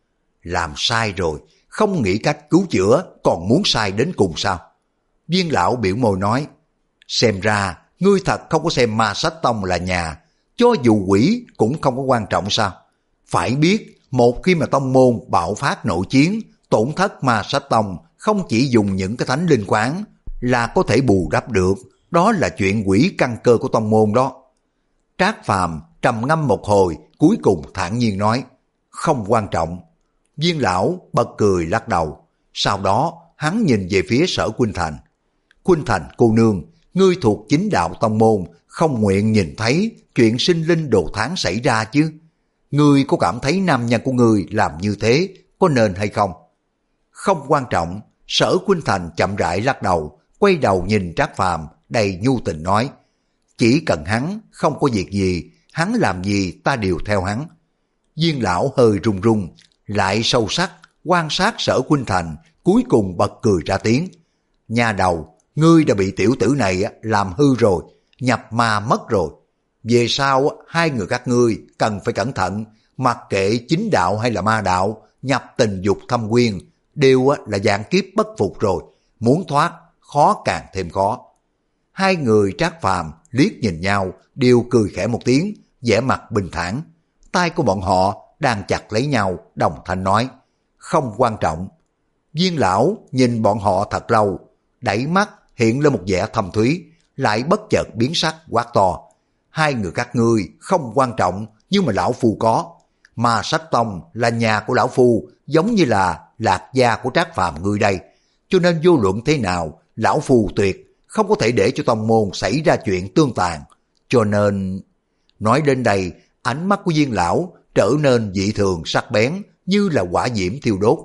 Làm sai rồi, không nghĩ cách cứu chữa, còn muốn sai đến cùng sao? Viên lão biểu môi nói, xem ra ngươi thật không có xem Ma Sách Tông là nhà, cho dù quỷ cũng không có quan trọng sao? Phải biết, một khi mà tông môn bạo phát nội chiến, tổn thất Ma Sách Tông không chỉ dùng những cái thánh linh quán là có thể bù đắp được, đó là chuyện quỷ căn cơ của tông môn đó. Trác Phàm trầm ngâm một hồi, cuối cùng thản nhiên nói, không quan trọng. Viên lão bật cười lắc đầu, sau đó hắn nhìn về phía Sở Khuynh Thành. Khuynh Thành cô nương, ngươi thuộc chính đạo tông môn, không nguyện nhìn thấy chuyện sinh linh đồ tháng xảy ra chứ? Ngươi có cảm thấy nam nhân của ngươi làm như thế có nên hay không? Không quan trọng. Sở Khuynh Thành chậm rãi lắc đầu, quay đầu nhìn Trác Phàm đầy nhu tình nói, chỉ cần hắn không có việc gì, hắn làm gì ta đều theo hắn. Viên lão hơi run run, lại sâu sắc quan sát Sở Khuynh Thành, cuối cùng bật cười ra tiếng. Nhà đầu, ngươi đã bị tiểu tử này làm hư rồi, nhập ma mất rồi. Về sau hai người các ngươi cần phải cẩn thận, mặc kệ chính đạo hay là ma đạo, nhập tình dục thâm quyên đều là dạng kiếp bất phục rồi, muốn thoát khó càng thêm khó. Hai người Trác Phàm liếc nhìn nhau, đều cười khẽ một tiếng, vẻ mặt bình thản. Tay của bọn họ đang chặt lấy nhau, đồng thanh nói, không quan trọng. Viên lão nhìn bọn họ thật lâu, đẩy mắt hiện lên một vẻ thâm thúy, lại bất chợt biến sắc quát to, hai người các ngươi không quan trọng, nhưng mà lão phu có. Ma Sách Tông là nhà của lão phu, giống như là Lạc gia của Trác Phàm ngươi đây, cho nên vô luận thế nào, lão phu tuyệt không có thể để cho tông môn xảy ra chuyện tương tàn. Cho nên... Nói đến đây, ánh mắt của Viên lão trở nên dị thường sắc bén, như là hỏa diễm thiêu đốt.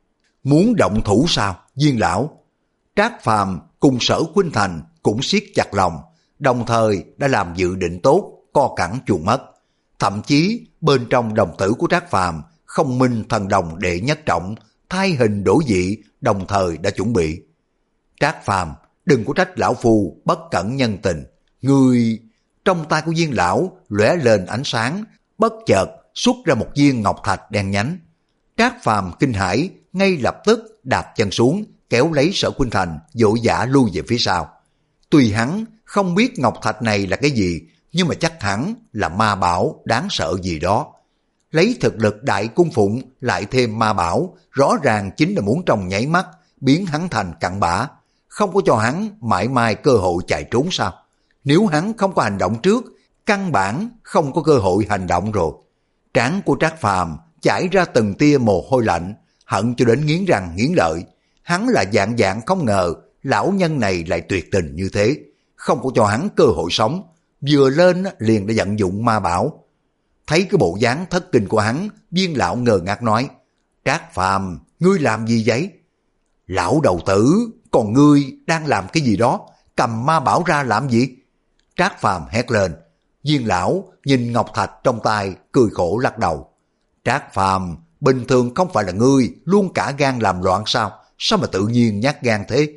Muốn động thủ sao, Viên lão? Trác Phàm cùng Sở Khuynh Thành cũng siết chặt lòng, đồng thời đã làm dự định tốt, co cẳng chuồn mất. Thậm chí bên trong đồng tử của Trác Phàm, không minh thần đồng đệ nhất trọng, thay hình đổi dị, đồng thời đã chuẩn bị. Trác Phàm, đừng có trách lão phu bất cẩn nhân tình. Ngươi... Trong tay của Viên lão lóe lên ánh sáng, bất chợt xuất ra một viên ngọc thạch đen nhánh. Trác Phàm kinh hãi, ngay lập tức đạp chân xuống, kéo lấy Sở Khuynh Thành, vội vã lui về phía sau. Tuy hắn không biết ngọc thạch này là cái gì, nhưng mà chắc hẳn là ma bảo đáng sợ gì đó. Lấy thực lực đại cung phụng lại thêm ma bảo, rõ ràng chính là muốn trong nháy mắt biến hắn thành cặn bã, không có cho hắn mãi mãi cơ hội chạy trốn sao? Nếu hắn không có hành động trước, căn bản không có cơ hội hành động rồi. Trán của Trác Phàm chảy ra từng tia mồ hôi lạnh, hận cho đến nghiến răng nghiến lợi. Hắn là dạng dạng không ngờ lão nhân này lại tuyệt tình như thế, không có cho hắn cơ hội sống, vừa lên liền đã vận dụng ma bảo. Thấy cái bộ dáng thất kinh của hắn, Viên lão ngơ ngác nói, Trác Phàm, ngươi làm gì vậy? Lão đầu tử, còn ngươi đang làm cái gì đó, cầm ma bảo ra làm gì? Trác Phàm hét lên. Viên lão nhìn ngọc thạch trong tay, cười khổ lắc đầu. Trác Phàm, bình thường không phải là ngươi luôn cả gan làm loạn sao? Sao mà tự nhiên nhát gan thế?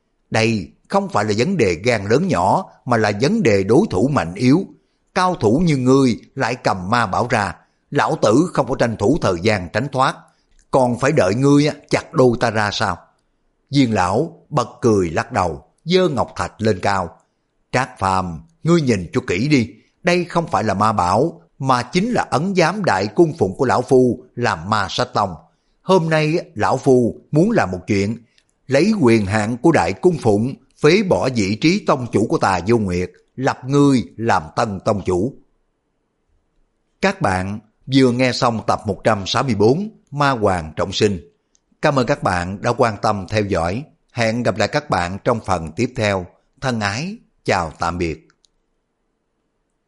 Đây không phải là vấn đề gan lớn nhỏ, mà là vấn đề đối thủ mạnh yếu. Cao thủ như ngươi lại cầm ma bảo ra, lão tử không có tranh thủ thời gian tránh thoát, còn phải đợi ngươi chặt đôi ta ra sao? Viên lão bật cười lắc đầu, giơ ngọc thạch lên cao. Trác Phàm, ngươi nhìn cho kỹ đi, đây không phải là ma bảo, mà chính là ấn giám đại cung phụng của lão phu làm ma sát tông. Hôm nay lão phu muốn làm một chuyện, lấy quyền hạn của đại cung phụng phế bỏ vị trí tông chủ của Tà Vô Nguyệt, lập ngươi làm tân tông chủ. Các bạn vừa nghe xong tập một trăm sáu mươi bốn Ma Hoàng Trọng Sinh. Cảm ơn các bạn đã quan tâm theo dõi. Hẹn gặp lại các bạn trong phần tiếp theo. Thân ái, chào tạm biệt.